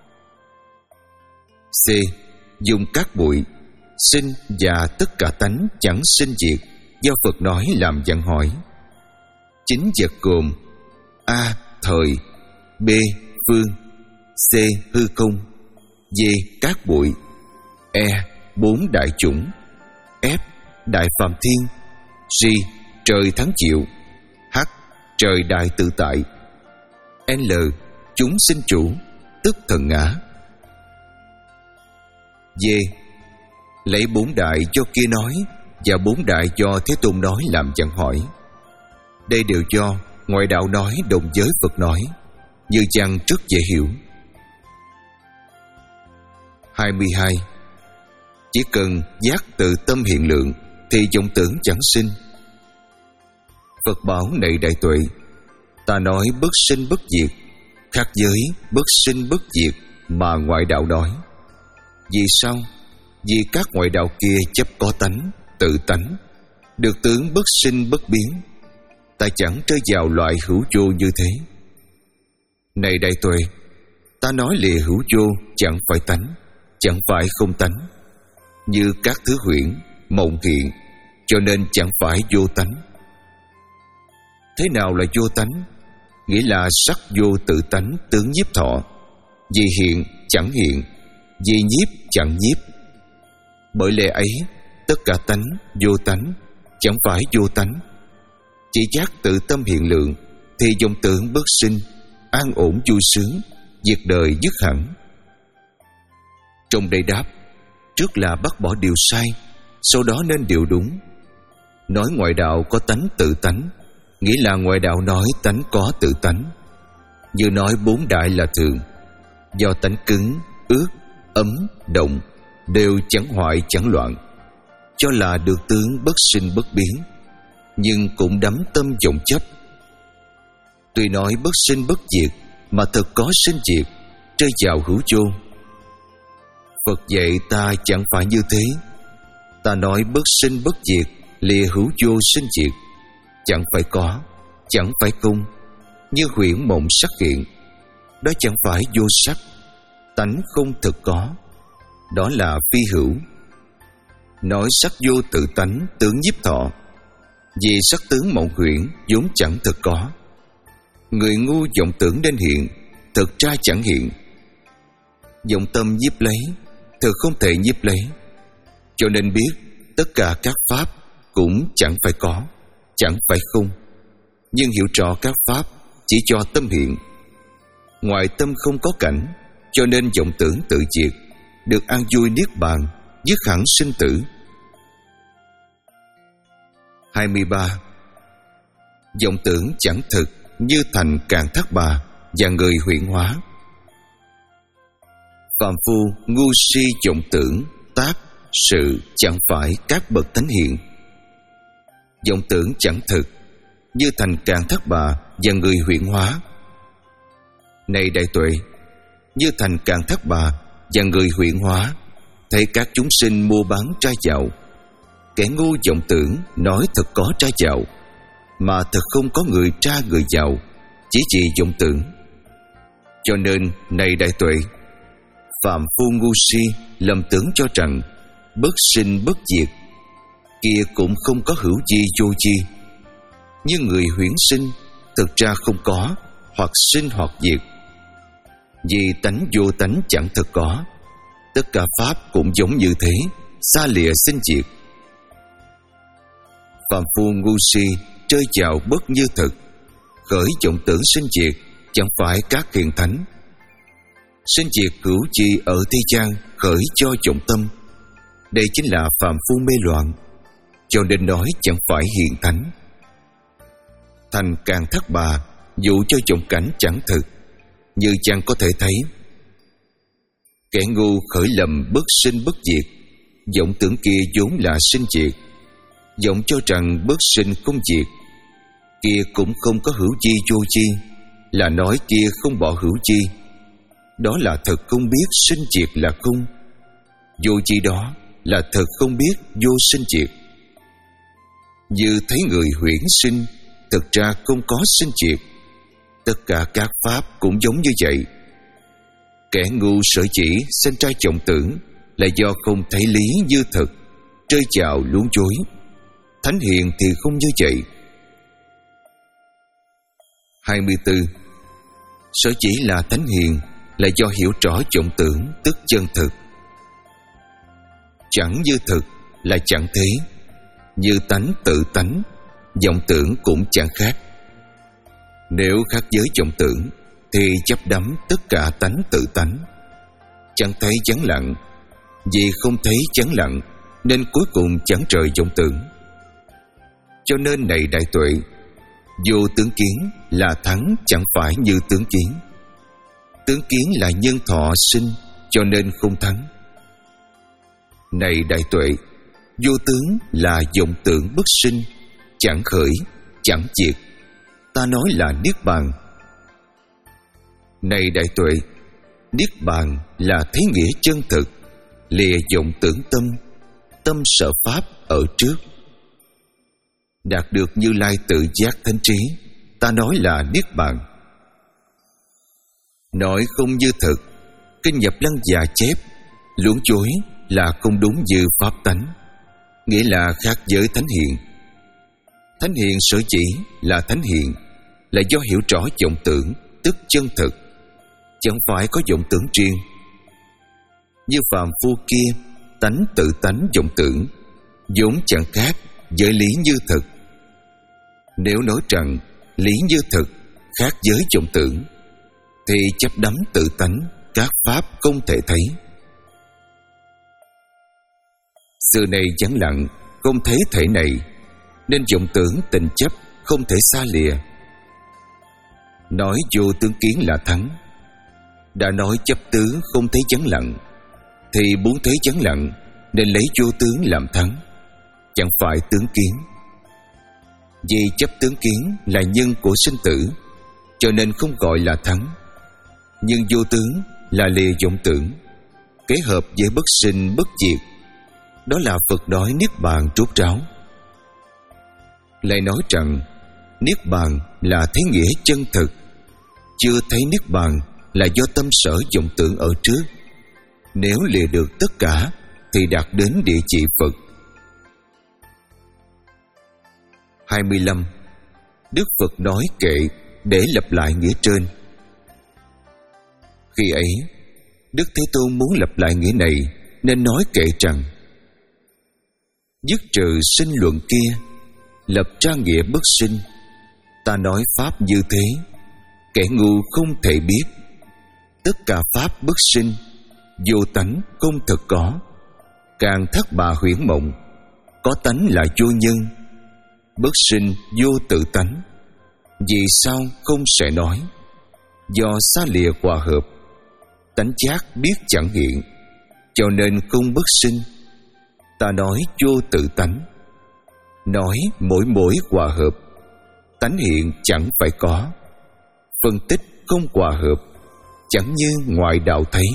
C. Dùng các bụi sinh và tất cả tánh chẳng sinh diệt do Phật nói làm chẳng hỏi. Chính vật gồm: A. Thời, B. Phương, C. Hư không, D. Các bụi, E. Bốn đại chủng, F. Đại phàm thiên, G. Trời tháng chịu, H. Trời đại tự tại, L. Chúng sinh chủ tức thần ngã. D. Lấy bốn đại do kia nói và bốn đại do Thế Tôn nói làm chẳng hỏi. Đây đều do ngoại đạo nói đồng giới Phật nói, như chăng rất dễ hiểu. hai mươi hai. Chỉ cần giác tự tâm hiện lượng thì vọng tưởng chẳng sinh. Phật bảo này Đại Tuệ, ta nói bất sinh bất diệt, khác giới bất sinh bất diệt mà ngoại đạo nói. Vì sao? Vì các ngoại đạo kia chấp có tánh, tự tánh, được tướng bất sinh bất biến. Ta chẳng rơi vào loại hữu vô như thế. Này Đại Tuệ, ta nói lìa hữu vô chẳng phải tánh, chẳng phải không tánh, như các thứ huyễn, mộng hiện, cho nên chẳng phải vô tánh. Thế nào là vô tánh? Nghĩa là sắc vô tự tánh tướng nhiếp thọ, vì hiện chẳng hiện, vì nhiếp chẳng nhiếp. Bởi lẽ ấy, tất cả tánh vô tánh chẳng phải vô tánh. Chỉ giác tự tâm hiện lượng thì vọng tưởng bất sinh, an ổn vui sướng, diệt đời dứt hẳn. Trong đây đáp, trước là bắt bỏ điều sai, sau đó nên điều đúng. Nói ngoại đạo có tánh tự tánh, nghĩa là ngoại đạo nói tánh có tự tánh. Như nói bốn đại là thường, do tánh cứng, ướt, ấm, động đều chẳng hoại chẳng loạn, cho là được tướng bất sinh bất biến, nhưng cũng đắm tâm vọng chấp. Tuy nói bất sinh bất diệt, mà thật có sinh diệt, rơi vào hữu vô. Phật dạy ta chẳng phải như thế. Ta nói bất sinh bất diệt, lìa hữu vô sinh diệt, chẳng phải có, chẳng phải không, như huyễn mộng sắc hiện. Đó chẳng phải vô sắc, tánh không thực có, đó là phi hữu. Nói sắc vô tự tánh tướng nhiếp thọ, vì sắc tướng mộng huyễn vốn chẳng thực có. Người ngu vọng tưởng nên hiện, thực ra chẳng hiện. Vọng tâm nhiếp lấy, thực không thể nhiếp lấy. Cho nên biết tất cả các pháp cũng chẳng phải có, chẳng phải không, nhưng hiểu rõ các pháp chỉ cho tâm hiện. Ngoài tâm không có cảnh, cho nên vọng tưởng tự diệt, được an vui niết bàn, dứt hẳn sinh tử. hai mươi ba. Vọng tưởng chẳng thực như thành Càn Thác Bà và người huyễn hóa. Phàm phu ngu si vọng tưởng tác sự chẳng phải các bậc thánh hiền. Vọng tưởng chẳng thực như thành Càn Thác Bà và người huyễn hóa. Này Đại Tuệ, như thành Càn Thác Bà và người huyễn hóa, thấy các chúng sinh mua bán trai dạo. Kẻ ngu vọng tưởng nói thật có trai dạo, mà thật không có người tra người dạo, chỉ vì vọng tưởng. Cho nên này Đại Tuệ, phàm phu ngu si lầm tưởng cho rằng bất sinh bất diệt, kia cũng không có hữu di vô chi. Như người huyễn sinh, thực ra không có, hoặc sinh hoặc diệt. Vì tánh vô tánh chẳng thật có, tất cả pháp cũng giống như thế, xa lìa sinh diệt. Phàm phu ngu si chơi vào bất như thực, khởi vọng tưởng sinh diệt, chẳng phải các hiền thánh. Sinh diệt hữu chi ở thế gian khởi cho vọng tâm, đây chính là phàm phu mê loạn. cho nên nói chẳng phải hiền thánh. Thành Càng Thác Bà dụ cho vọng cảnh chẳng thực, như chàng có thể thấy. Kẻ ngu khởi lầm bất sinh bất diệt, vọng tưởng kia vốn là sinh diệt. Vọng cho rằng bất sinh không diệt, kia cũng không có hữu chi vô chi, là nói kia không bỏ hữu chi. Đó là thật không biết sinh diệt là không. Vô chi đó là thật không biết vô sinh diệt. Như thấy người huyễn sinh, thực ra không có sinh diệt. Tất cả các pháp cũng giống như vậy. Kẻ ngu sở chỉ sinh ra vọng tưởng là do không thấy lý như thực, trơi chào luống chối. Thánh hiền thì không như vậy. hai mươi tư. Sở chỉ là thánh hiền là do hiểu rõ vọng tưởng tức chân thực. Chẳng như thực là chẳng thế. Như tánh tự tánh, vọng tưởng cũng chẳng khác. Nếu khác giới vọng tưởng thì chấp đắm tất cả tánh tự tánh. Chẳng thấy vắng lặng, vì không thấy vắng lặng nên cuối cùng chẳng rời vọng tưởng. Cho nên này đại tuệ, vô tướng kiến là thắng chẳng phải như tướng kiến. Tướng kiến là nhân thọ sinh, cho nên không thắng. Này đại tuệ, vô tướng là vọng tưởng bất sinh, chẳng khởi, chẳng diệt. Ta nói là niết bàn. Này đại tuệ, niết bàn là thấy nghĩa chân thực, lìa vọng tưởng tâm, tâm sở pháp ở trước. Đạt được Như Lai tự giác thánh trí, ta nói là niết bàn. Nói không như thực, kinh Nhập Lăng Già chép, luống chối là không đúng như pháp tánh, nghĩa là khác với thánh hiền. Thánh hiền sở chỉ là thánh hiền là do hiểu rõ vọng tưởng tức chân thực, chẳng phải có vọng tưởng riêng. Như phàm phu kia, tánh tự tánh vọng tưởng vốn chẳng khác với lý như thực. Nếu nói rằng lý như thực khác với vọng tưởng thì chấp đắm tự tánh, các pháp không thể thấy. Xưa này vắng lặng, không thấy thể này, nên vọng tưởng tình chấp không thể xa lìa. Nói vô tướng kiến là thắng. Đã nói chấp tướng không thấy vắng lặng, thì muốn thấy vắng lặng nên lấy vô tướng làm thắng, chẳng phải tướng kiến. Vì chấp tướng kiến là nhân của sinh tử, cho nên không gọi là thắng. Nhưng vô tướng là lìa vọng tưởng, kết hợp với bất sinh bất diệt. Đó là Phật nói niết bàn rốt ráo. Lại nói rằng niết bàn là thấy nghĩa chân thực. Chưa thấy niết bàn là do tâm sở vọng tưởng ở trước. Nếu lìa được tất cả thì đạt đến địa chỉ Phật. hai mươi lăm. Đức Phật nói kệ để lặp lại nghĩa trên. Khi ấy, Đức Thế Tôn muốn lặp lại nghĩa này nên nói kệ rằng: dứt trừ sinh luận kia, lập ra nghĩa bất sinh. Ta nói pháp như thế, kẻ ngu không thể biết. Tất cả pháp bất sinh, vô tánh không thực có. Càng Thác Bà huyễn mộng, có tánh là vô nhân. Bất sinh vô tự tánh, vì sao không sẽ nói? Do xa lìa hòa hợp, tánh giác biết chẳng hiện, cho nên không bất sinh. Ta nói vô tự tánh, nói mỗi mỗi hòa hợp, tánh hiện chẳng phải có. Phân tích không hòa hợp, chẳng như ngoại đạo thấy.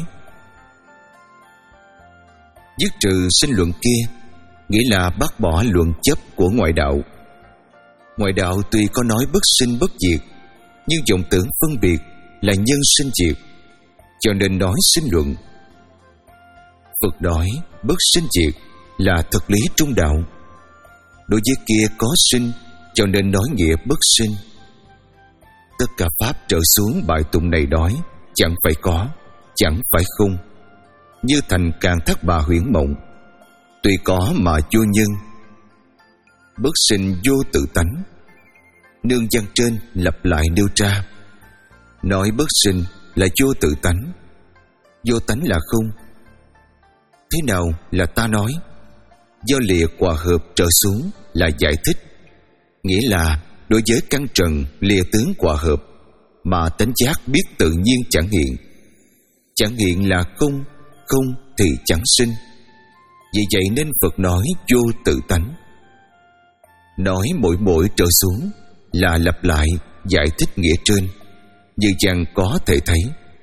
Dứt trừ sinh luận kia, nghĩa là bác bỏ luận chấp của ngoại đạo. Ngoại đạo tuy có nói bất sinh bất diệt, nhưng vọng tưởng phân biệt là nhân sinh diệt, cho nên nói sinh luận. Phật nói bất sinh diệt là thực lý trung đạo. Đối với kia có sinh, cho nên nói nghĩa bất sinh. Tất cả pháp trở xuống bài tụng này nói chẳng phải có, chẳng phải không. Như thành Càng Thác Bà huyễn mộng, tuy có mà vô nhân. Bất sinh vô tự tánh, nương văn trên lặp lại nêu ra. Nói bất sinh là vô tự tánh, vô tánh là không. Thế nào là ta nói? Do lìa hòa hợp trở xuống là giải thích, nghĩa là đối với căn trần lìa tướng hòa hợp mà tánh giác biết tự nhiên chẳng hiện. Chẳng hiện là không, không thì chẳng sinh. Vì vậy nên Phật nói vô tự tánh. Nói mỗi mỗi trở xuống là lặp lại giải thích nghĩa trên, như chẳng có thể thấy.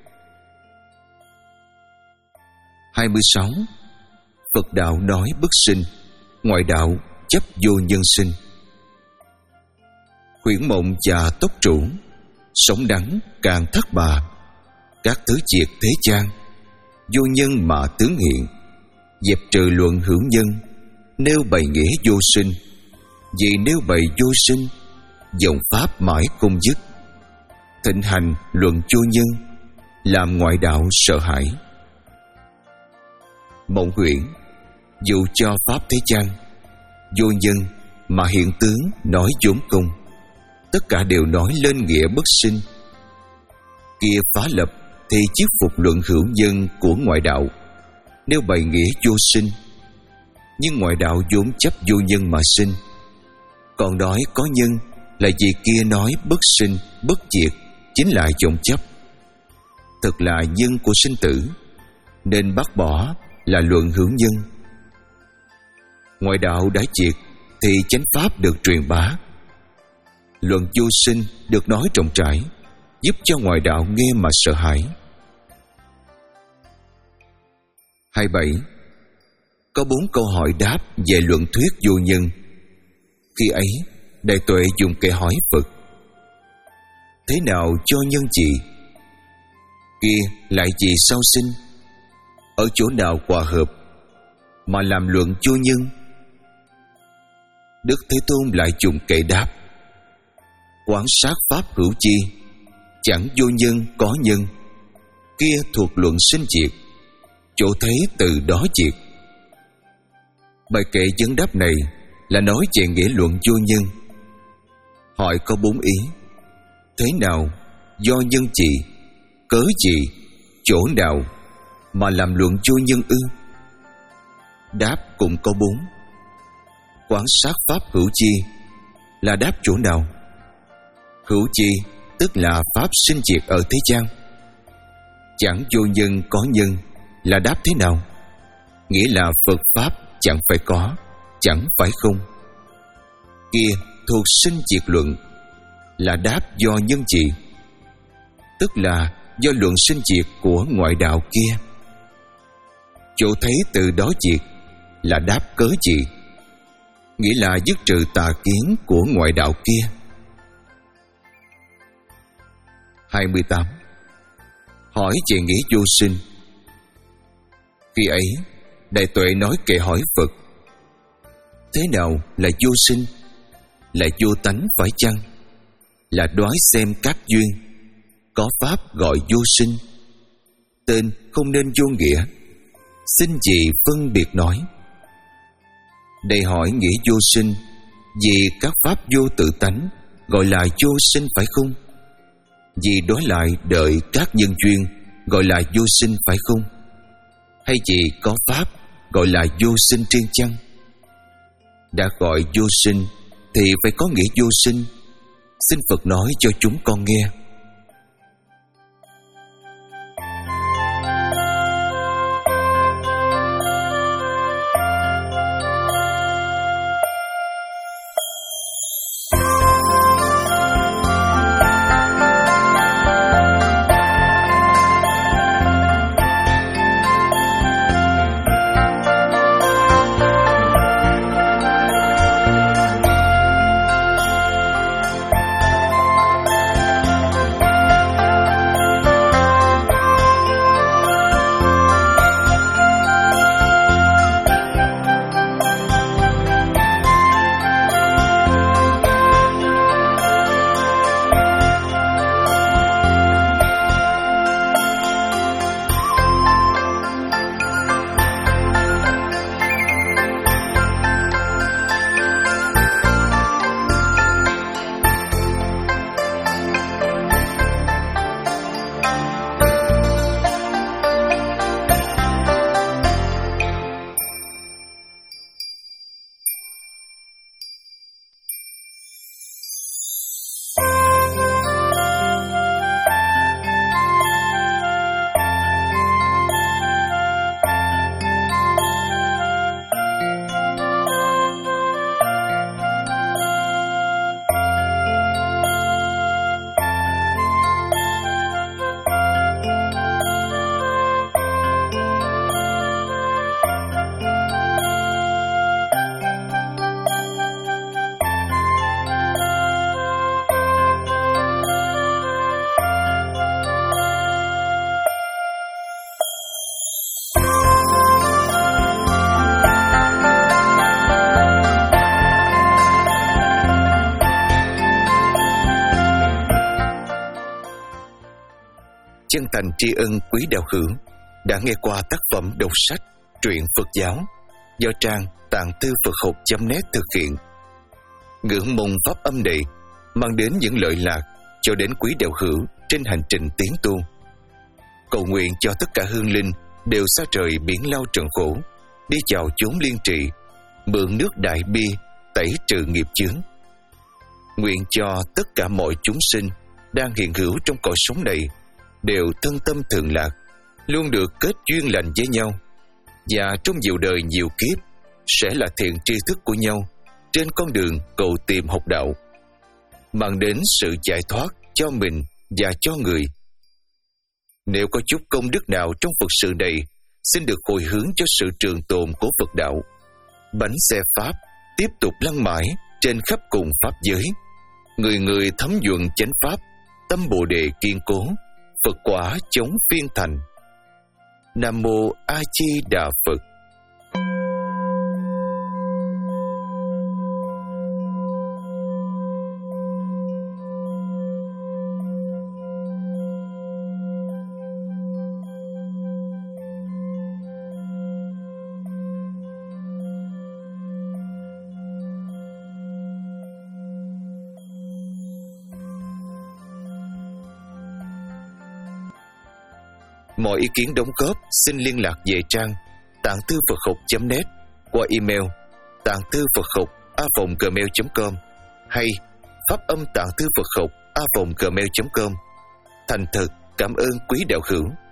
hai mươi sáu. Phật đạo nói bất sinh, ngoại đạo chấp vô nhân sinh. Khuyển mộng và tốc trụ, sống đắng càng thất bà. Các thứ diệt thế gian, vô nhân mà tướng hiện. Dẹp trừ luận hữu nhân, nêu bày nghĩa vô sinh. Vì nêu bày vô sinh, dòng pháp mãi không dứt. Thịnh hành luận vô nhân, làm ngoại đạo sợ hãi. Mộng huyễn, dù cho pháp thế gian, vô nhân mà hiện tướng nói vốn không, tất cả đều nói lên nghĩa bất sinh. Kia phá lập thì chiết phục luận hữu nhân của ngoại đạo, nêu bày nghĩa vô sinh. Nhưng ngoại đạo vốn chấp vô nhân mà sinh, còn nói có nhân là vì kia nói bất sinh, bất diệt, chính là vọng chấp. Thật là nhân của sinh tử, nên bác bỏ là luận hữu nhân. Ngoại đạo đã diệt thì chánh pháp được truyền bá. Luận vô sinh được nói rộng rãi, giúp cho ngoại đạo nghe mà sợ hãi. hai mươi bảy. Có bốn câu hỏi đáp về luận thuyết vô nhân. Khi ấy, Đại Tuệ dùng kệ hỏi Phật: thế nào cho nhân gì? Kia lại gì sao sinh? Ở chỗ nào hòa hợp mà làm luận vô nhân? Đức Thế Tôn lại dùng kệ đáp: quán sát pháp hữu chi, chẳng vô nhân có nhân. Kia thuộc luận sinh diệt, chỗ thấy từ đó diệt. Bài kệ vấn đáp này là nói về nghĩa luận vô nhân. Hỏi có bốn ý: thế nào, do nhân gì, cớ gì, chỗ nào mà làm luận vô nhân ư? Đáp cũng có bốn. Quán sát pháp hữu chi là đáp chỗ nào? Hữu chi tức là pháp sinh diệt ở thế gian. Chẳng vô nhân có nhân là đáp thế nào? Nghĩa là Phật pháp chẳng phải có, chẳng phải không. Kia thuộc sinh diệt luận là đáp do nhân gì? Tức là do luận sinh diệt của ngoại đạo kia. Chỗ thấy từ đó diệt là đáp cớ gì? Nghĩa là dứt trừ tà kiến của ngoại đạo kia. hai mươi tám. Hỏi về nghĩa vô sinh. Khi ấy, Đại Tuệ nói kệ hỏi Phật: thế nào là vô sinh? Là vô tánh phải chăng? Là đoán xem các duyên, có pháp gọi vô sinh. Tên không nên vô nghĩa, xin gì phân biệt nói. Đây hỏi nghĩa vô sinh, vì các pháp vô tự tánh gọi là vô sinh phải không? Vì đối lại đợi các nhân duyên gọi là vô sinh phải không? Hay vì có pháp gọi là vô sinh riêng chăng? Đã gọi vô sinh thì phải có nghĩa vô sinh. Xin Phật nói cho chúng con nghe. chân thành tri ân quý đạo hữu đã nghe qua tác phẩm đọc sách truyện Phật giáo do trang tạng thư Phật học chấm net thực hiện. Ngưỡng mong pháp âm này mang đến những lợi lạc cho đến quý đạo hữu trên hành trình tiến tu. Cầu nguyện cho tất cả hương linh đều xa trời biển lao trần khổ, đi vào chốn liên trị, mượn nước đại bi tẩy trừ nghiệp chướng. Nguyện cho tất cả mọi chúng sinh đang hiện hữu trong cõi sống này đều thân tâm thường lạc, luôn được kết duyên lành với nhau, và trong nhiều đời nhiều kiếp sẽ là thiện tri thức của nhau trên con đường cầu tìm học đạo, mang đến sự giải thoát cho mình và cho người. Nếu có chút công đức nào trong Phật sự này, xin được hồi hướng cho sự trường tồn của Phật đạo. Bánh xe Pháp tiếp tục lăn mãi trên khắp cùng Pháp giới. Người người thấm nhuận chánh Pháp, tâm Bồ Đề kiên cố, Phật quả chống phiên thành. Nam Mô A Di Đà Phật. Mọi ý kiến đóng góp xin liên lạc về trang tạng thư Phật học chấm net qua email tạng thư Phật học a vòng gmail chấm com hay pháp âm tạng thư Phật học a vòng gmail chấm com. Thành thật cảm ơn quý đạo hữu.